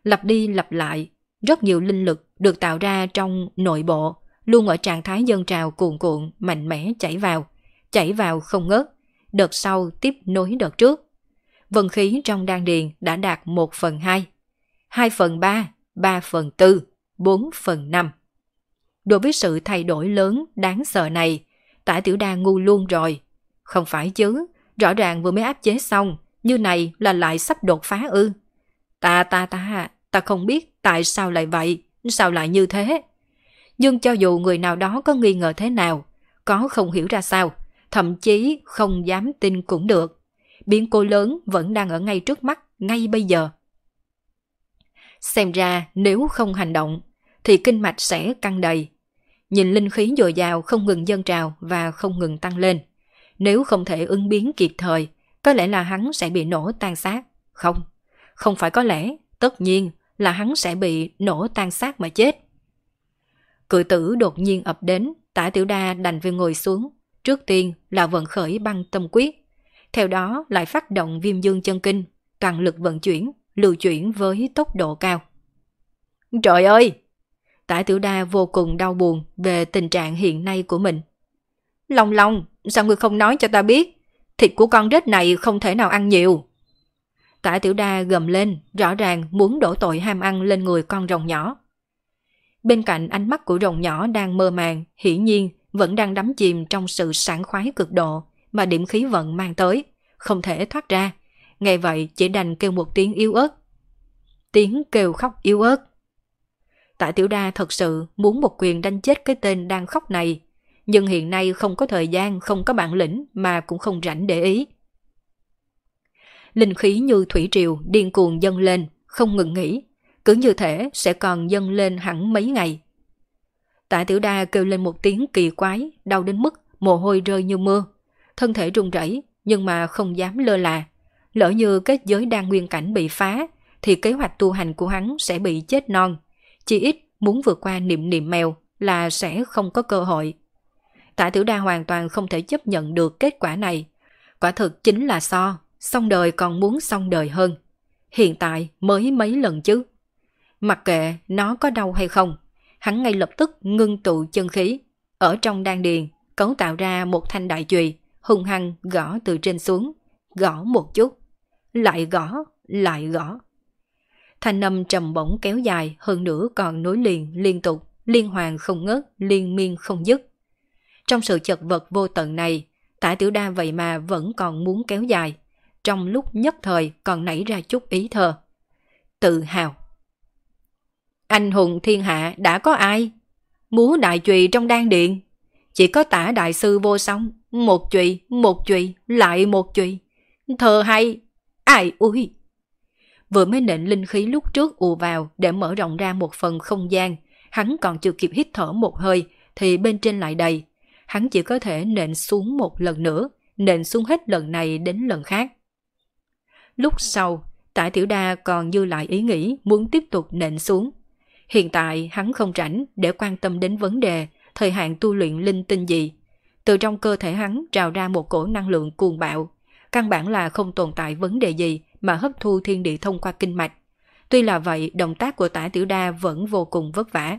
Lặp đi lặp lại, rất nhiều linh lực được tạo ra trong nội bộ, luôn ở trạng thái dâng trào cuồn cuộn, mạnh mẽ chảy vào, chảy vào không ngớt, đợt sau tiếp nối đợt trước. Vận khí trong đan điền đã đạt một phần hai, hai phần ba, ba phần tư, bốn phần năm. Đối với sự thay đổi lớn đáng sợ này, Tả Tiểu Đa ngu luôn rồi. Không phải chứ, rõ ràng vừa mới áp chế xong, như này là lại sắp đột phá ư. Ta ta ta, ta không biết tại sao lại vậy, sao lại như thế. Nhưng cho dù người nào đó có nghi ngờ thế nào, có không hiểu ra sao, thậm chí không dám tin cũng được. Biến cố lớn vẫn đang ở ngay trước mắt, ngay bây giờ. Xem ra nếu không hành động, thì kinh mạch sẽ căng đầy. Nhìn linh khí dồi dào không ngừng dâng trào và không ngừng tăng lên. Nếu không thể ứng biến kịp thời, có lẽ là hắn sẽ bị nổ tan xác. Không, không phải có lẽ, tất nhiên là hắn sẽ bị nổ tan xác mà chết. Cự tử đột nhiên ập đến, Tả Tiểu Đa đành phải ngồi xuống. Trước tiên là vận khởi băng tâm quyết. Theo đó lại phát động viêm dương chân kinh, toàn lực vận chuyển, lưu chuyển với tốc độ cao. Trời ơi! Tả Tiểu Đa vô cùng đau buồn về tình trạng hiện nay của mình. Long Long, sao ngươi không nói cho ta biết? Thịt của con rết này không thể nào ăn nhiều. Tả Tiểu Đa gầm lên, rõ ràng muốn đổ tội ham ăn lên người con rồng nhỏ. Bên cạnh ánh mắt của rồng nhỏ đang mơ màng, hiển nhiên vẫn đang đắm chìm trong sự sảng khoái cực độ mà điểm khí vận mang tới, không thể thoát ra. Nghe vậy chỉ đành kêu một tiếng yếu ớt. Tiếng kêu khóc yếu ớt. Tả Tiểu Đa thật sự muốn một quyền đánh chết cái tên đang khóc này, nhưng hiện nay không có thời gian, không có bản lĩnh mà cũng không rảnh để ý. Linh khí như thủy triều điên cuồng dâng lên, không ngừng nghỉ, cứ như thể sẽ còn dâng lên hẳn mấy ngày. Tả Tiểu Đa kêu lên một tiếng kỳ quái, đau đến mức mồ hôi rơi như mưa, thân thể run rẩy nhưng mà không dám lơ là. Lỡ như kết giới đan nguyên cảnh bị phá, thì kế hoạch tu hành của hắn sẽ bị chết non. Chỉ ít muốn vượt qua niệm niệm mèo là sẽ không có cơ hội. Tả Tiểu Đa hoàn toàn không thể chấp nhận được kết quả này. Quả thực chính là so, xong đời còn muốn xong đời hơn. Hiện tại mới mấy lần chứ. Mặc kệ nó có đau hay không, hắn ngay lập tức ngưng tụ chân khí. Ở trong đan điền, cấu tạo ra một thanh đại chùy, hung hăng gõ từ trên xuống. Gõ một chút, lại gõ, lại gõ. Thanh âm trầm bổng kéo dài, hơn nữa còn nối liền liên tục, liên hoàn không ngớt, liên miên không dứt. Trong sự chật vật vô tận này, Tả Tiểu Đa vậy mà vẫn còn muốn kéo dài. Trong lúc nhất thời còn nảy ra chút ý thơ. Tự hào. Anh hùng thiên hạ đã có ai? Múa đại chùy trong đan điện. Chỉ có Tả đại sư vô song. Một chùy, một chùy, lại một chùy. Thơ hay. Ai ui. Vừa mới nện linh khí lúc trước ùa vào để mở rộng ra một phần không gian. Hắn còn chưa kịp hít thở một hơi thì bên trên lại đầy. Hắn chỉ có thể nện xuống một lần nữa, nện xuống hết lần này đến lần khác. Lúc sau, Tả Tiểu Đa còn dư lại ý nghĩ muốn tiếp tục nện xuống. Hiện tại hắn không rảnh để quan tâm đến vấn đề thời hạn tu luyện linh tinh gì. Từ trong cơ thể hắn trào ra một cổ năng lượng cuồng bạo, căn bản là không tồn tại vấn đề gì mà hấp thu thiên địa thông qua kinh mạch. Tuy là vậy, động tác của Tả Tiểu Đa vẫn vô cùng vất vả.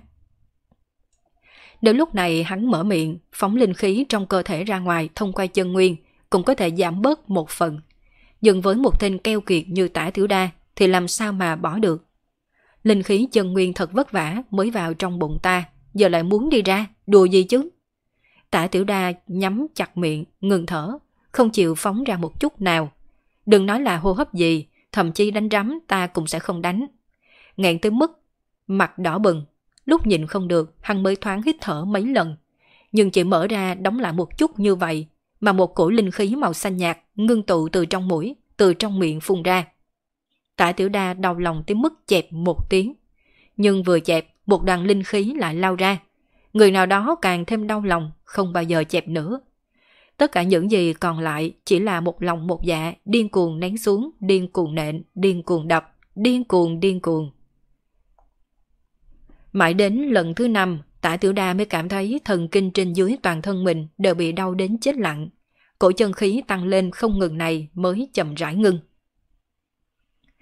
Đến lúc này hắn mở miệng, phóng linh khí trong cơ thể ra ngoài thông qua chân nguyên, cũng có thể giảm bớt một phần. Nhưng với một tên keo kiệt như Tả Tiểu Đa thì làm sao mà bỏ được. Linh khí chân nguyên thật vất vả mới vào trong bụng ta, giờ lại muốn đi ra, đùa gì chứ. Tả Tiểu Đa nhắm chặt miệng, ngừng thở, không chịu phóng ra một chút nào. Đừng nói là hô hấp gì, thậm chí đánh rắm ta cũng sẽ không đánh. Nghẹn tới mức mặt đỏ bừng, lúc nhìn không được hắn mới thoáng hít thở mấy lần. Nhưng chỉ mở ra đóng lại một chút như vậy mà một cổ linh khí màu xanh nhạt ngưng tụ từ trong mũi, từ trong miệng phun ra. Tả Tiểu Đa đau lòng tới mức chẹp một tiếng. Nhưng vừa chẹp, một đoàn linh khí lại lao ra. Người nào đó càng thêm đau lòng, không bao giờ chẹp nữa. Tất cả những gì còn lại chỉ là một lòng một dạ, điên cuồng nén xuống, điên cuồng nện, điên cuồng đập, điên cuồng điên cuồng. Mãi đến lần thứ năm, Tả Tiểu Đa mới cảm thấy thần kinh trên dưới toàn thân mình đều bị đau đến chết lặng. Cổ chân khí tăng lên không ngừng này mới chậm rãi ngưng.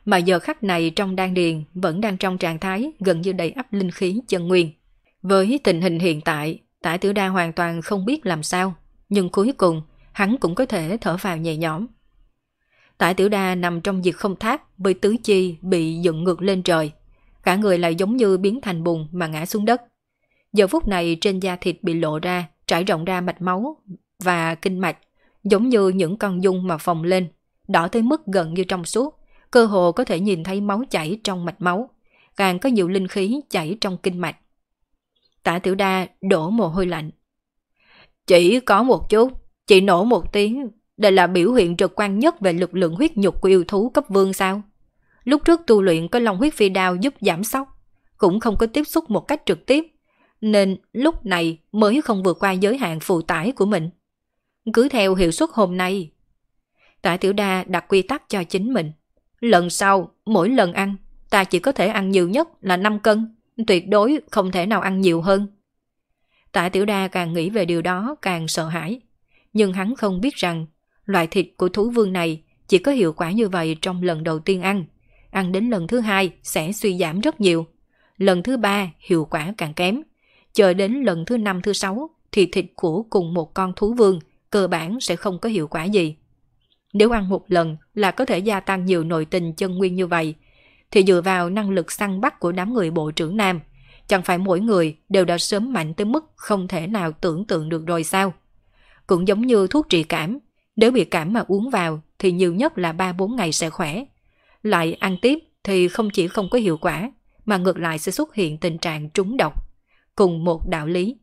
mà giờ khắc này trong đan điền vẫn đang trong trạng thái gần như đầy ắp linh khí chân nguyên. Với tình hình hiện tại, Tả Tiểu Đa hoàn toàn không biết làm sao, nhưng cuối cùng hắn cũng có thể thở vào nhẹ nhõm. Tả Tiểu Đa nằm trong diệt không tháp với tứ chi bị dựng ngược lên trời, cả người lại giống như biến thành bùn mà ngã xuống đất. Giờ phút này trên da thịt bị lộ ra, trải rộng ra mạch máu và kinh mạch, giống như những con dung mà phồng lên, đỏ tới mức gần như trong suốt, cơ hồ có thể nhìn thấy máu chảy trong mạch máu, càng có nhiều linh khí chảy trong kinh mạch. Tả Tiểu Đa đổ mồ hôi lạnh. Chỉ có một chút, chỉ nổ một tiếng, đây là biểu hiện trực quan nhất về lực lượng huyết nhục của yêu thú cấp vương sao? Lúc trước tu luyện có long huyết phi đao giúp giảm sốc, cũng không có tiếp xúc một cách trực tiếp, nên lúc này mới không vượt qua giới hạn phụ tải của mình. Cứ theo hiệu suất hôm nay. Tả Tiểu Đa đặt quy tắc cho chính mình. Lần sau, mỗi lần ăn, ta chỉ có thể ăn nhiều nhất là năm cân, tuyệt đối không thể nào ăn nhiều hơn. Tả Tiểu Đa càng nghĩ về điều đó càng sợ hãi. Nhưng hắn không biết rằng, loại thịt của thú vương này chỉ có hiệu quả như vậy trong lần đầu tiên ăn. Ăn đến lần thứ hai sẽ suy giảm rất nhiều. Lần thứ ba hiệu quả càng kém. Chờ đến lần thứ năm thứ sáu thì thịt của cùng một con thú vương cơ bản sẽ không có hiệu quả gì. Nếu ăn một lần là có thể gia tăng nhiều nội tình chân nguyên như vậy, thì dựa vào năng lực săn bắt của đám người bộ trưởng Nam, chẳng phải mỗi người đều đã sớm mạnh tới mức không thể nào tưởng tượng được rồi sao? Cũng giống như thuốc trị cảm, nếu bị cảm mà uống vào thì nhiều nhất là ba bốn ngày sẽ khỏe. Lại ăn tiếp thì không chỉ không có hiệu quả, mà ngược lại sẽ xuất hiện tình trạng trúng độc. Cùng một đạo lý.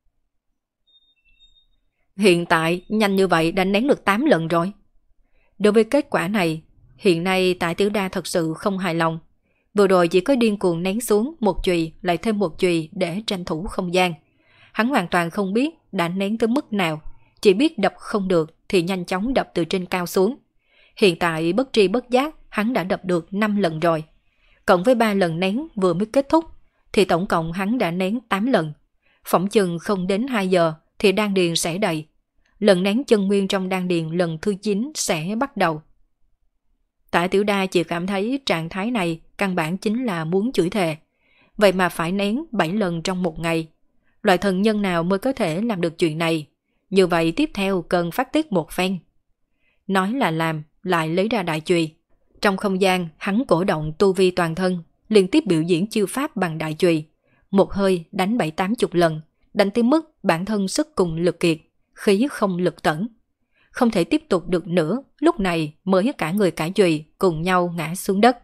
Hiện tại nhanh như vậy đã nén được tám lần rồi. Đối với kết quả này, hiện nay Tả Tiểu Đa thật sự không hài lòng. Vừa rồi chỉ có điên cuồng nén xuống một chùy lại thêm một chùy để tranh thủ không gian. Hắn hoàn toàn không biết đã nén tới mức nào, chỉ biết đập không được thì nhanh chóng đập từ trên cao xuống. Hiện tại bất tri bất giác hắn đã đập được năm lần rồi. Cộng với ba lần nén vừa mới kết thúc, thì tổng cộng hắn đã nén tám lần. Phỏng chừng không đến hai giờ thì đan điền sẽ đầy. Lần nén chân nguyên trong đan điền lần thứ chín sẽ bắt đầu. Tả Tiểu Đa chỉ cảm thấy trạng thái này căn bản chính là muốn chửi thề. Vậy mà phải nén bảy lần trong một ngày. Loại thần nhân nào mới có thể làm được chuyện này? Như vậy tiếp theo cần phát tiết một phen. Nói là làm, lại lấy ra đại chùy. Trong không gian hắn cổ động tu vi toàn thân, liên tiếp biểu diễn chiêu pháp bằng đại chùy. Một hơi đánh bảy tám chục lần, đánh tới mức bản thân sức cùng lực kiệt, khí không lực tẩn. Không thể tiếp tục được nữa, lúc này mới cả người cả chùy cùng nhau ngã xuống đất.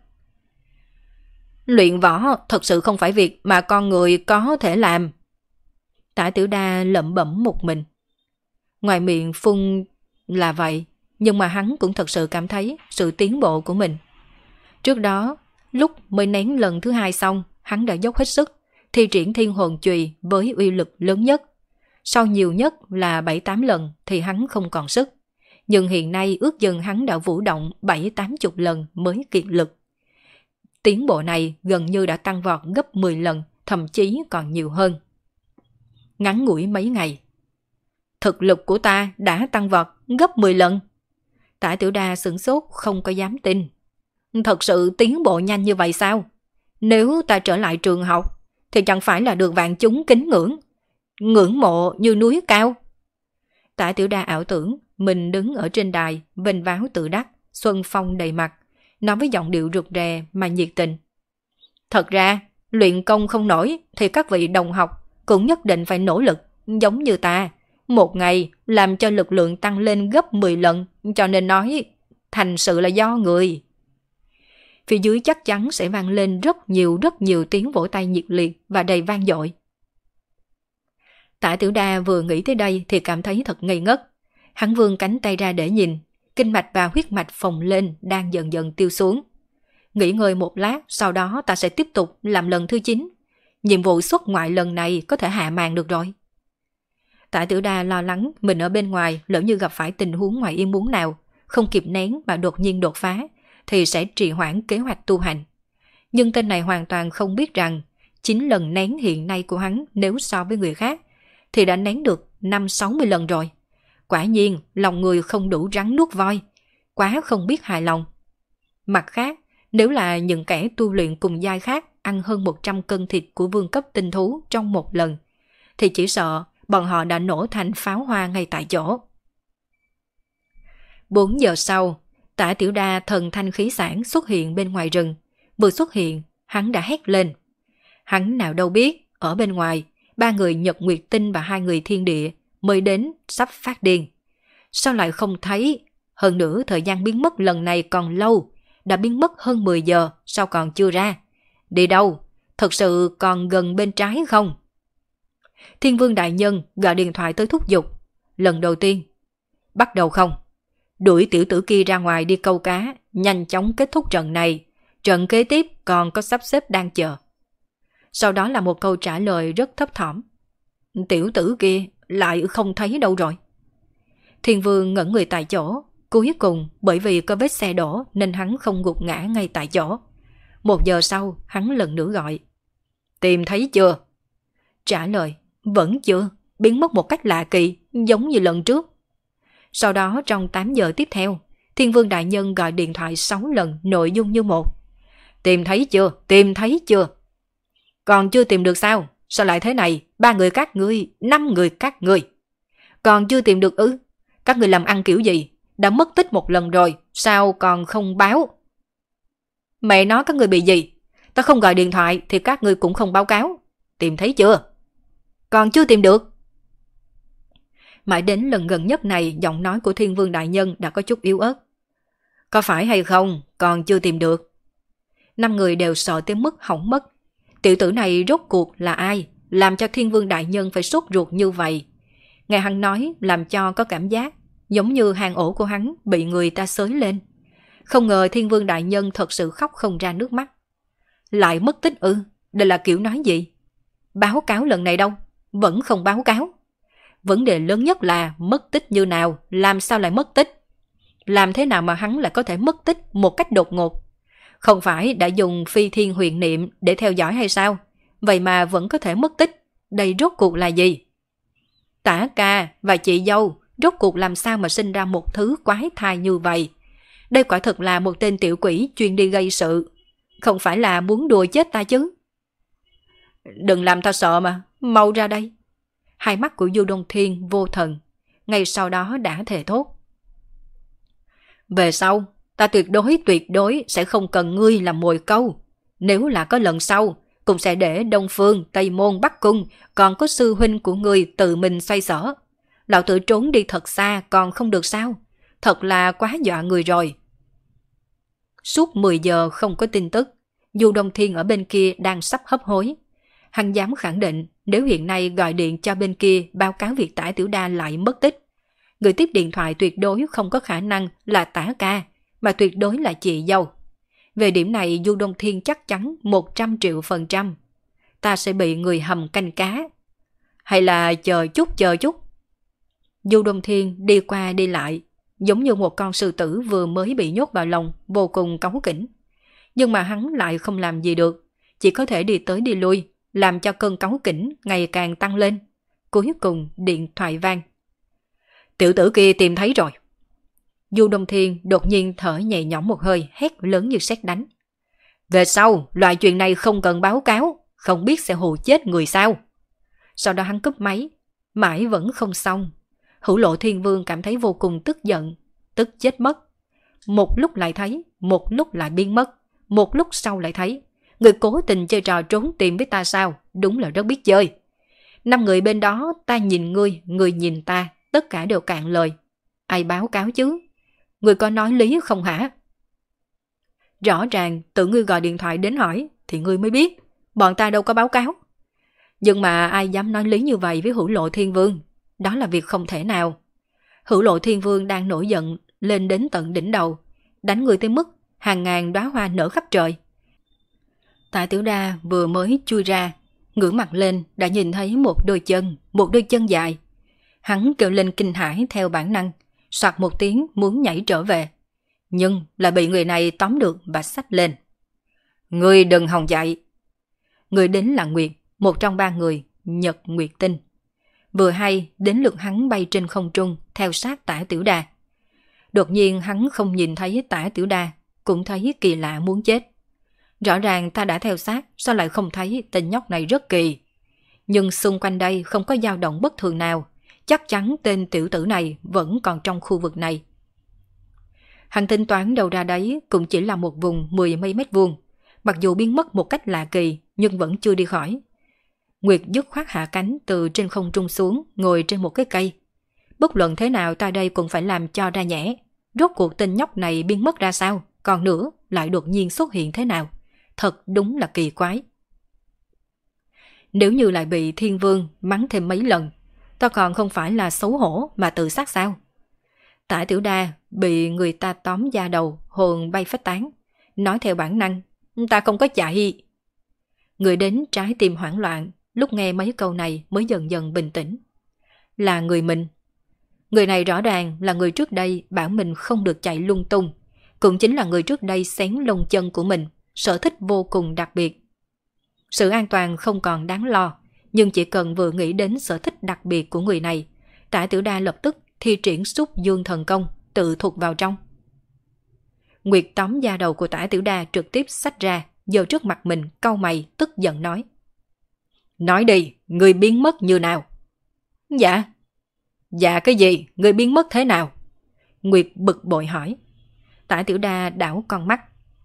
Luyện võ thật sự không phải việc mà con người có thể làm. Tả Tiểu Đa lẩm bẩm một mình. Ngoài miệng phun là vậy, nhưng mà hắn cũng thật sự cảm thấy sự tiến bộ của mình. Trước đó, lúc mới nén lần thứ hai xong, hắn đã dốc hết sức, thi triển thiên hồn chùy với uy lực lớn nhất. Sau nhiều nhất là bảy tám lần thì hắn không còn sức. Nhưng hiện nay ước chừng hắn đã vũ động bảy tám chục lần mới kiệt lực. Tiến bộ này gần như đã tăng vọt gấp mười lần, thậm chí còn nhiều hơn. Ngắn ngủi mấy ngày, thực lực của ta đã tăng vọt gấp mười lần. Tả Tiểu Đa sửng sốt không có dám tin. Thật sự tiến bộ nhanh như vậy sao? Nếu ta trở lại trường học thì chẳng phải là được vạn chúng kính ngưỡng, ngưỡng mộ như núi cao. Tả Tiểu Đa ảo tưởng mình đứng ở trên đài, vênh váo tự đắc, xuân phong đầy mặt, nói với giọng điệu rụt rè mà nhiệt tình. Thật ra, luyện công không nổi thì các vị đồng học cũng nhất định phải nỗ lực, giống như ta. Một ngày làm cho lực lượng tăng lên gấp mười lần, cho nên nói thành sự là do người. Phía dưới chắc chắn sẽ vang lên rất nhiều rất nhiều tiếng vỗ tay nhiệt liệt và đầy vang dội. Tả Tiểu Đa vừa nghĩ tới đây thì cảm thấy thật ngây ngất. Hắn vươn cánh tay ra để nhìn, kinh mạch và huyết mạch phồng lên đang dần dần tiêu xuống. Nghỉ ngơi một lát, sau đó ta sẽ tiếp tục làm lần thứ chín. Nhiệm vụ xuất ngoại lần này có thể hạ màn được rồi. Tả Tiểu Đa lo lắng mình ở bên ngoài lỡ như gặp phải tình huống ngoài ý muốn nào, không kịp nén mà đột nhiên đột phá, thì sẽ trì hoãn kế hoạch tu hành. Nhưng tên này hoàn toàn không biết rằng chín lần nén hiện nay của hắn nếu so với người khác thì đã nén được năm sáu mươi lần rồi. Quả nhiên lòng người không đủ rắn nuốt voi, quá không biết hài lòng. Mặt khác, Nếu là những kẻ tu luyện cùng giai khác ăn hơn một trăm cân thịt của vương cấp tinh thú trong một lần, thì chỉ sợ bọn họ đã nổ thành pháo hoa ngay tại chỗ. Bốn giờ sau, Tả Tiểu Đa thần thanh khí sản xuất hiện bên ngoài rừng. Vừa xuất hiện, hắn đã hét lên. Hắn nào đâu biết, ở bên ngoài, ba người Nhật Nguyệt Tinh và hai người Thiên Địa mới đến sắp phát điên. Sao lại không thấy? Hơn nữa thời gian biến mất lần này còn lâu, đã biến mất hơn mười giờ, sao còn chưa ra? Đi đâu? Thật sự còn gần bên trái không? Thiên Vương đại nhân gọi điện thoại tới thúc giục. Lần đầu tiên, bắt đầu không? Đuổi tiểu tử kia ra ngoài đi câu cá, nhanh chóng kết thúc trận này. Trận kế tiếp còn có sắp xếp đang chờ. Sau đó là một câu trả lời rất thấp thỏm. Tiểu tử kia lại không thấy đâu rồi. Thiên Vương ngẩn người tại chỗ. Cuối cùng bởi vì có vết xe đổ nên hắn không gục ngã ngay tại chỗ. Một giờ sau hắn lần nữa gọi. Tìm thấy chưa? Trả lời. Vẫn chưa. Biến mất một cách lạ kỳ, giống như lần trước. Sau đó trong tám giờ tiếp theo, Thiên Vương đại nhân gọi điện thoại sáu lần, nội dung như một. Tìm thấy chưa? Tìm thấy chưa? Còn chưa tìm được sao? Sao lại thế này? Ba người các ngươi, năm người các ngươi. Còn chưa tìm được ư? Các người làm ăn kiểu gì? Đã mất tích một lần rồi, sao còn không báo? Mẹ nói các người bị gì? Ta không gọi điện thoại thì các người cũng không báo cáo. Tìm thấy chưa? Còn chưa tìm được. Mãi đến lần gần nhất này, giọng nói của Thiên Vương đại nhân đã có chút yếu ớt. Có phải hay không? Còn chưa tìm được. Năm người đều sợ tới mức hỏng mất. Tiểu tử này rốt cuộc là ai? Làm cho Thiên Vương đại nhân phải sốt ruột như vậy. Nghe hắn nói làm cho có cảm giác giống như hang ổ của hắn bị người ta xới lên. Không ngờ Thiên Vương đại nhân thật sự khóc không ra nước mắt. Lại mất tích ư? Đây là kiểu nói gì? Báo cáo lần này đâu? Vẫn không báo cáo. Vấn đề lớn nhất là mất tích như nào? Làm sao lại mất tích? Làm thế nào mà hắn lại có thể mất tích một cách đột ngột? Không phải đã dùng phi thiên huyền niệm để theo dõi hay sao? Vậy mà vẫn có thể mất tích. Đây rốt cuộc là gì? Tả ca và chị dâu rốt cuộc làm sao mà sinh ra một thứ quái thai như vậy? Đây quả thực là một tên tiểu quỷ chuyên đi gây sự. Không phải là muốn đùa chết ta chứ? Đừng làm ta sợ mà, mau ra đây. Hai mắt của Du Đông Thiên vô thần, ngay sau đó đã thề thốt. Về sau, ta tuyệt đối tuyệt đối sẽ không cần ngươi làm mồi câu. Nếu là có lần sau, cũng sẽ để Đông Phương, Tây Môn, Bắc Cung, còn có sư huynh của ngươi tự mình xoay sở. Lão tử trốn đi thật xa còn không được sao? Thật là quá dọa người rồi. Suốt mười giờ không có tin tức, Du Đông Thiên ở bên kia đang sắp hấp hối. Hắn dám khẳng định nếu hiện nay gọi điện cho bên kia báo cáo việc Tả Tiểu Đa lại mất tích, người tiếp điện thoại tuyệt đối không có khả năng là Tả ca, mà tuyệt đối là chị dâu. Về điểm này Du Đông Thiên chắc chắn một trăm triệu phần trăm. Ta sẽ bị người hầm canh cá. Hay là chờ chút chờ chút. Du Đông Thiên đi qua đi lại, giống như một con sư tử vừa mới bị nhốt vào lồng, vô cùng cáu kỉnh. Nhưng mà hắn lại không làm gì được, chỉ có thể đi tới đi lui, làm cho cơn cáu kỉnh ngày càng tăng lên. Cuối cùng điện thoại vang. Tiểu tử kia tìm thấy rồi. Du Đông Thiên đột nhiên thở nhẹ nhõm một hơi, hét lớn như sét đánh. Về sau, loại chuyện này không cần báo cáo, không biết sẽ hù chết người sao. Sau đó hắn cúp máy, mãi vẫn không xong. Hữu Lộ Thiên Vương cảm thấy vô cùng tức giận, tức chết mất. Một lúc lại thấy, một lúc lại biến mất, một lúc sau lại thấy. Người cố tình chơi trò trốn tìm với ta sao, đúng là rất biết chơi. Năm người bên đó, ta nhìn ngươi, ngươi nhìn ta, tất cả đều cạn lời. Ai báo cáo chứ? Ngươi có nói lý không hả? Rõ ràng tự ngươi gọi điện thoại đến hỏi thì ngươi mới biết, bọn ta đâu có báo cáo. Nhưng mà ai dám nói lý như vậy với Hữu Lộ Thiên Vương? Đó là việc không thể nào. Hữu Lộ Thiên Vương đang nổi giận lên đến tận đỉnh đầu, đánh người tới mức hàng ngàn đóa hoa nở khắp trời. Tạ Tiểu Đa vừa mới chui ra, ngửa mặt lên đã nhìn thấy một đôi chân, một đôi chân dài. Hắn kêu lên kinh hãi theo bản năng, soạt một tiếng muốn nhảy trở về, nhưng lại bị người này tóm được và xách lên. Ngươi đừng hòng chạy. Người đến là Nguyệt, một trong ba người Nhật Nguyệt Tinh. Vừa hay đến lượt hắn bay trên không trung theo sát Tả Tiểu Đa. Đột nhiên hắn không nhìn thấy Tả Tiểu Đa, cũng thấy kỳ lạ muốn chết. Rõ ràng ta đã theo sát, sao lại không thấy tên nhóc này rất kỳ. Nhưng xung quanh đây không có dao động bất thường nào, chắc chắn tên tiểu tử này vẫn còn trong khu vực này. Hắn tính toán đầu ra đấy cũng chỉ là một vùng mười mấy mét vuông, mặc dù biến mất một cách lạ kỳ nhưng vẫn chưa đi khỏi. Nguyệt dứt khoát hạ cánh từ trên không trung xuống, ngồi trên một cái cây. Bất luận thế nào ta đây cũng phải làm cho ra nhẽ. Rốt cuộc tên nhóc này biến mất ra sao, còn nữa lại đột nhiên xuất hiện thế nào. Thật đúng là kỳ quái. Nếu như lại bị Thiên Vương mắng thêm mấy lần, ta còn không phải là xấu hổ mà tự sát sao? Tả Tiểu Đa bị người ta tóm da đầu, hồn bay phách tán, nói theo bản năng, ta không có chạy. Người đến trái tim hoảng loạn, lúc nghe mấy câu này mới dần dần bình tĩnh. Là người mình. Người này rõ ràng là người trước đây bảo mình không được chạy lung tung, cũng chính là người trước đây xén lông chân của mình, sở thích vô cùng đặc biệt. Sự an toàn không còn đáng lo, nhưng chỉ cần vừa nghĩ đến sở thích đặc biệt của người này, Tả Tiểu Đa lập tức thi triển xúc dương thần công, tự thuộc vào trong. Nguyệt tóm da đầu của Tả Tiểu Đa trực tiếp xách ra, giơ trước mặt mình, cau mày, tức giận nói. Nói đi, người biến mất như nào? Dạ. Dạ cái gì, người biến mất thế nào? Nguyệt bực bội hỏi. Tả Tiểu Đa đảo con mắt.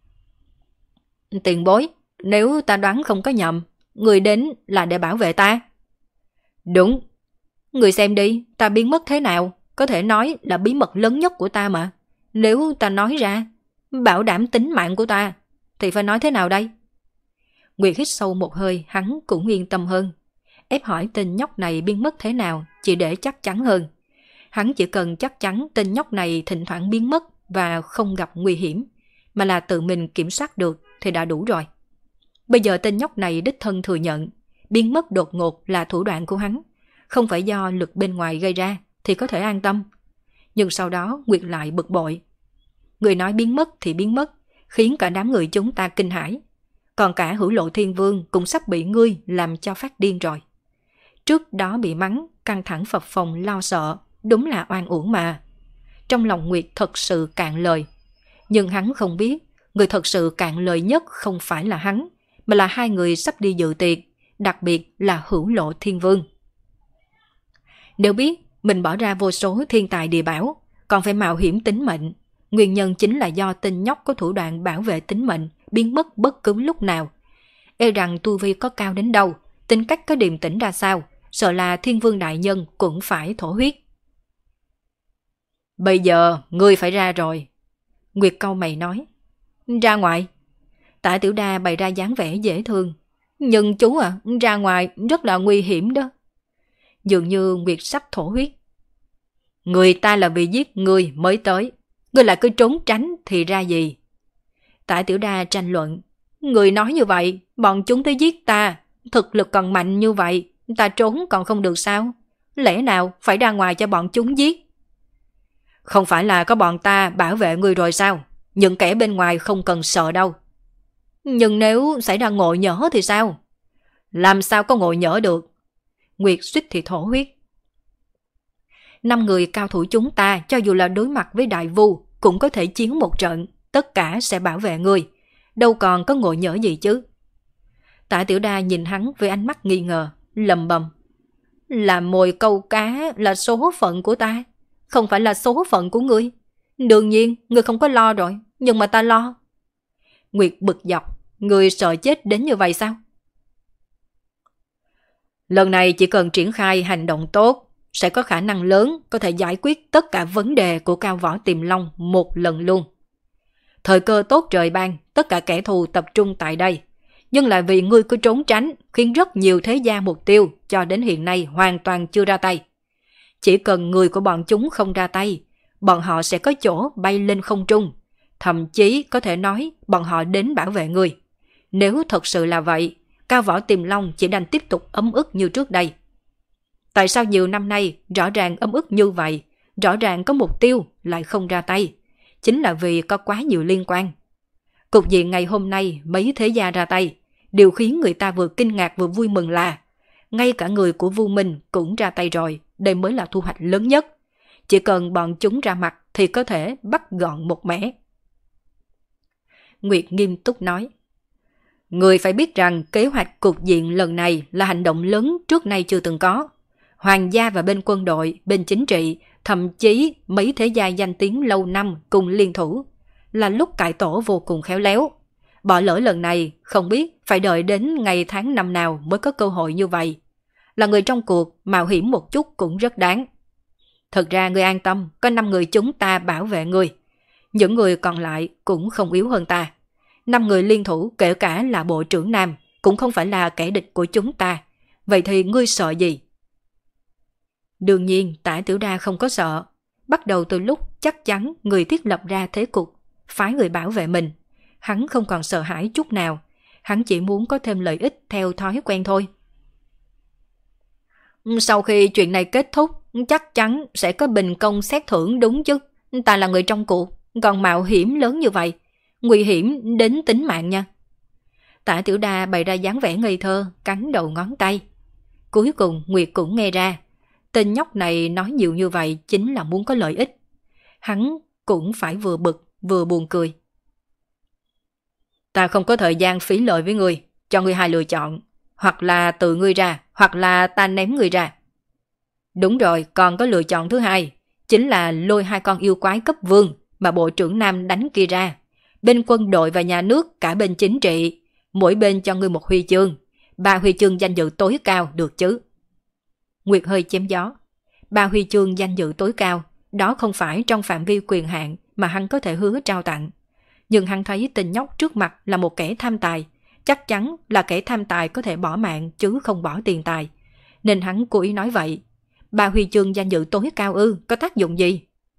Tiền bối, nếu ta đoán không có nhầm, người đến là để bảo vệ ta. Đúng. Người xem đi, ta biến mất thế nào, có thể nói là bí mật lớn nhất của ta mà. Nếu ta nói ra, bảo đảm tính mạng của ta, thì phải nói thế nào đây? Nguyệt hít sâu một hơi, hắn cũng yên tâm hơn. Ép hỏi tên nhóc này biến mất thế nào, chỉ để chắc chắn hơn. Hắn chỉ cần chắc chắn tên nhóc này thỉnh thoảng biến mất và không gặp nguy hiểm, mà là tự mình kiểm soát được thì đã đủ rồi. Bây giờ tên nhóc này đích thân thừa nhận, biến mất đột ngột là thủ đoạn của hắn, không phải do lực bên ngoài gây ra thì có thể an tâm. Nhưng sau đó Nguyệt lại bực bội. Người nói biến mất thì biến mất, khiến cả đám người chúng ta kinh hãi. Còn cả Hữu Lộ Thiên Vương cũng sắp bị ngươi làm cho phát điên rồi. Trước đó bị mắng, căng thẳng phập phồng lo sợ, đúng là oan uổng mà. Trong lòng Nguyệt thật sự cạn lời. Nhưng hắn không biết, người thật sự cạn lời nhất không phải là hắn, mà là hai người sắp đi dự tiệc, đặc biệt là Hữu Lộ Thiên Vương. Nếu biết mình bỏ ra vô số thiên tài địa bảo, còn phải mạo hiểm tính mệnh, nguyên nhân chính là do tên nhóc có thủ đoạn bảo vệ tính mệnh biến mất bất cứ lúc nào. E rằng tu vi có cao đến đâu, tính cách có điềm tĩnh ra sao, sợ là Thiên Vương đại nhân cũng phải thổ huyết. Bây giờ ngươi phải ra rồi. Nguyệt cau mày nói. Ra ngoài. Tả Tiểu Đa bày ra dáng vẻ dễ thương. Nhưng chú à, ra ngoài rất là nguy hiểm đó. Dường như Nguyệt sắp thổ huyết. Người ta là vì giết ngươi mới tới, ngươi lại cứ trốn tránh thì ra gì? Tả Tiểu Đa tranh luận. Người nói như vậy, bọn chúng tới giết ta, thực lực còn mạnh như vậy, ta trốn còn không được sao? Lẽ nào phải ra ngoài cho bọn chúng giết? Không phải là có bọn ta bảo vệ ngươi rồi sao? Những kẻ bên ngoài không cần sợ đâu. Nhưng nếu xảy ra ngộ nhỡ thì sao? Làm sao có ngộ nhỡ được? Nguyệt suýt thì thổ huyết. Năm người cao thủ chúng ta cho dù là đối mặt với đại vu cũng có thể chiến một trận, tất cả sẽ bảo vệ ngươi. Đâu còn có ngộ nhỡ gì chứ? Tả Tiểu Đa nhìn hắn với ánh mắt nghi ngờ, lầm bầm. Làm mồi câu cá là số phận của ta, không phải là số phận của ngươi. Đương nhiên, ngươi không có lo rồi, nhưng mà ta lo. Nguyệt bực dọc, ngươi sợ chết đến như vậy sao? Lần này chỉ cần triển khai hành động tốt, sẽ có khả năng lớn có thể giải quyết tất cả vấn đề của Cao Võ Tiềm Long một lần luôn. Thời cơ tốt trời ban, tất cả kẻ thù tập trung tại đây. Nhưng lại vì ngươi cứ trốn tránh, khiến rất nhiều thế gia mục tiêu cho đến hiện nay hoàn toàn chưa ra tay. Chỉ cần người của bọn chúng không ra tay, bọn họ sẽ có chỗ bay lên không trung. Thậm chí có thể nói bọn họ đến bảo vệ ngươi. Nếu thật sự là vậy, Cao Võ Tiềm Long chỉ đành tiếp tục ấm ức như trước đây. Tại sao nhiều năm nay rõ ràng ấm ức như vậy, rõ ràng có mục tiêu lại không ra tay? Chính là vì có quá nhiều liên quan. Cục diện ngày hôm nay mấy thế gia ra tay, điều khiến người ta vừa kinh ngạc vừa vui mừng là ngay cả người của Vu Minh cũng ra tay rồi, đây mới là thu hoạch lớn nhất. Chỉ cần bọn chúng ra mặt thì có thể bắt gọn một mẻ. Nguyệt nghiêm túc nói. Người phải biết rằng kế hoạch cục diện lần này là hành động lớn trước nay chưa từng có. Hoàng gia và bên quân đội, bên chính trị, thậm chí mấy thế gia danh tiếng lâu năm cùng liên thủ, là lúc cải tổ vô cùng khéo léo. Bỏ lỡ lần này, không biết phải đợi đến ngày tháng năm nào mới có cơ hội như vậy. Là người trong cuộc, mạo hiểm một chút cũng rất đáng. Thật ra người an tâm, có năm người chúng ta bảo vệ người. Những người còn lại cũng không yếu hơn ta. Năm người liên thủ kể cả là bộ trưởng Nam, cũng không phải là kẻ địch của chúng ta. Vậy thì ngươi sợ gì? Đương nhiên Tả Tiểu Đa không có sợ. Bắt đầu từ lúc chắc chắn người thiết lập ra thế cục, phái người bảo vệ mình, hắn không còn sợ hãi chút nào. Hắn chỉ muốn có thêm lợi ích theo thói quen thôi. Sau khi chuyện này kết thúc, chắc chắn sẽ có bình công xét thưởng đúng chứ. Ta là người trong cuộc, còn mạo hiểm lớn như vậy, nguy hiểm đến tính mạng nha. Tả Tiểu Đa bày ra dáng vẻ ngây thơ, cắn đầu ngón tay. Cuối cùng Nguyệt cũng nghe ra, tên nhóc này nói nhiều như vậy chính là muốn có lợi ích. Hắn cũng phải vừa bực vừa buồn cười. Ta không có thời gian phí lợi với ngươi, cho ngươi hai lựa chọn. Hoặc là tự ngươi ra, hoặc là ta ném ngươi ra. Đúng rồi, còn có lựa chọn thứ hai, chính là lôi hai con yêu quái cấp vương mà bộ trưởng Nam đánh kia ra. Bên quân đội và nhà nước, cả bên chính trị, mỗi bên cho ngươi một huy chương. Ba huy chương danh dự tối cao được chứ? Nguyệt hơi chém gió. Ba huy chương danh dự tối cao, đó không phải trong phạm vi quyền hạn mà hắn có thể hứa trao tặng. Nhưng hắn thấy tên nhóc trước mặt là một kẻ tham tài, chắc chắn là kẻ tham tài có thể bỏ mạng chứ không bỏ tiền tài. Nên hắn cố ý nói vậy. Ba huy chương danh dự tối cao ư, có tác dụng gì?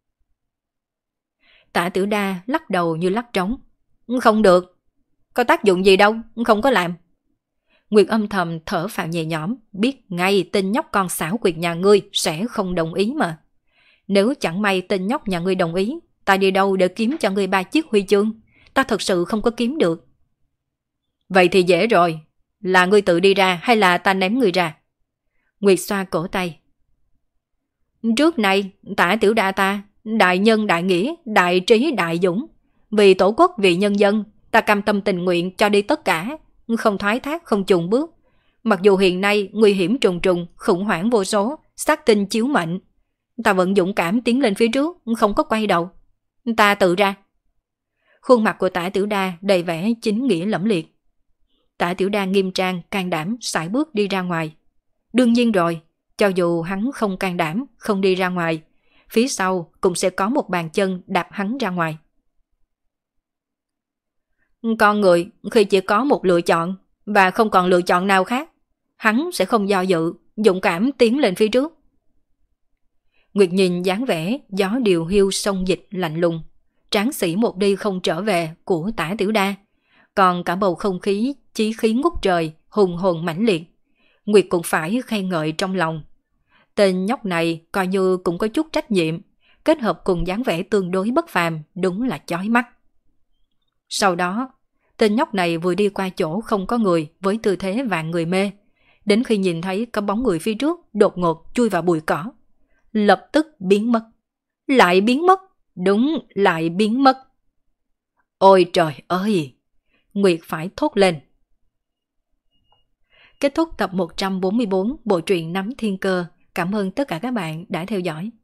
Tả Tiểu Đa lắc đầu như lắc trống. Không được. Có tác dụng gì đâu, không có làm. Nguyệt âm thầm thở phào nhẹ nhõm, biết ngay tên nhóc con xảo quyệt nhà ngươi sẽ không đồng ý mà. Nếu chẳng may tên nhóc nhà ngươi đồng ý, ta đi đâu để kiếm cho ngươi ba chiếc huy chương? Ta thật sự không có kiếm được. Vậy thì dễ rồi, là ngươi tự đi ra hay là ta ném ngươi ra? Nguyệt xoa cổ tay. Trước này, Tả Tiểu Đa ta, đại nhân đại nghĩa, đại trí đại dũng. Vì tổ quốc, vì nhân dân, ta cam tâm tình nguyện cho đi tất cả, không thoái thác, không chùn bước. Mặc dù hiện nay nguy hiểm trùng trùng, khủng hoảng vô số, sát tinh chiếu mệnh, ta vẫn dũng cảm tiến lên phía trước, không có quay đầu. Ta tự ra. Khuôn mặt của Tả Tiểu Đa đầy vẻ chính nghĩa lẫm liệt. Tả Tiểu Đa nghiêm trang, can đảm, sải bước đi ra ngoài. Đương nhiên rồi, cho dù hắn không can đảm, không đi ra ngoài, phía sau cũng sẽ có một bàn chân đạp hắn ra ngoài. Con người khi chỉ có một lựa chọn và không còn lựa chọn nào khác, hắn sẽ không do dự, dũng cảm tiến lên phía trước. Nguyệt nhìn dáng vẻ gió điều hiu sông dịch lạnh lùng, tráng sĩ một đi không trở về của Tả Tiểu Đa, còn cả bầu không khí chí khí ngút trời, hùng hồn mãnh liệt. Nguyệt cũng phải khen ngợi trong lòng. Tên nhóc này coi như cũng có chút trách nhiệm, kết hợp cùng dáng vẻ tương đối bất phàm, đúng là chói mắt. Sau đó, tên nhóc này vừa đi qua chỗ không có người với tư thế vạn người mê, đến khi nhìn thấy có bóng người phía trước đột ngột chui vào bụi cỏ, lập tức biến mất. Lại biến mất, đúng lại biến mất. Ôi trời ơi! Nguyệt phải thốt lên. Kết thúc tập một trăm bốn mươi bốn bộ truyện Nắm Thiên Cơ. Cảm ơn tất cả các bạn đã theo dõi.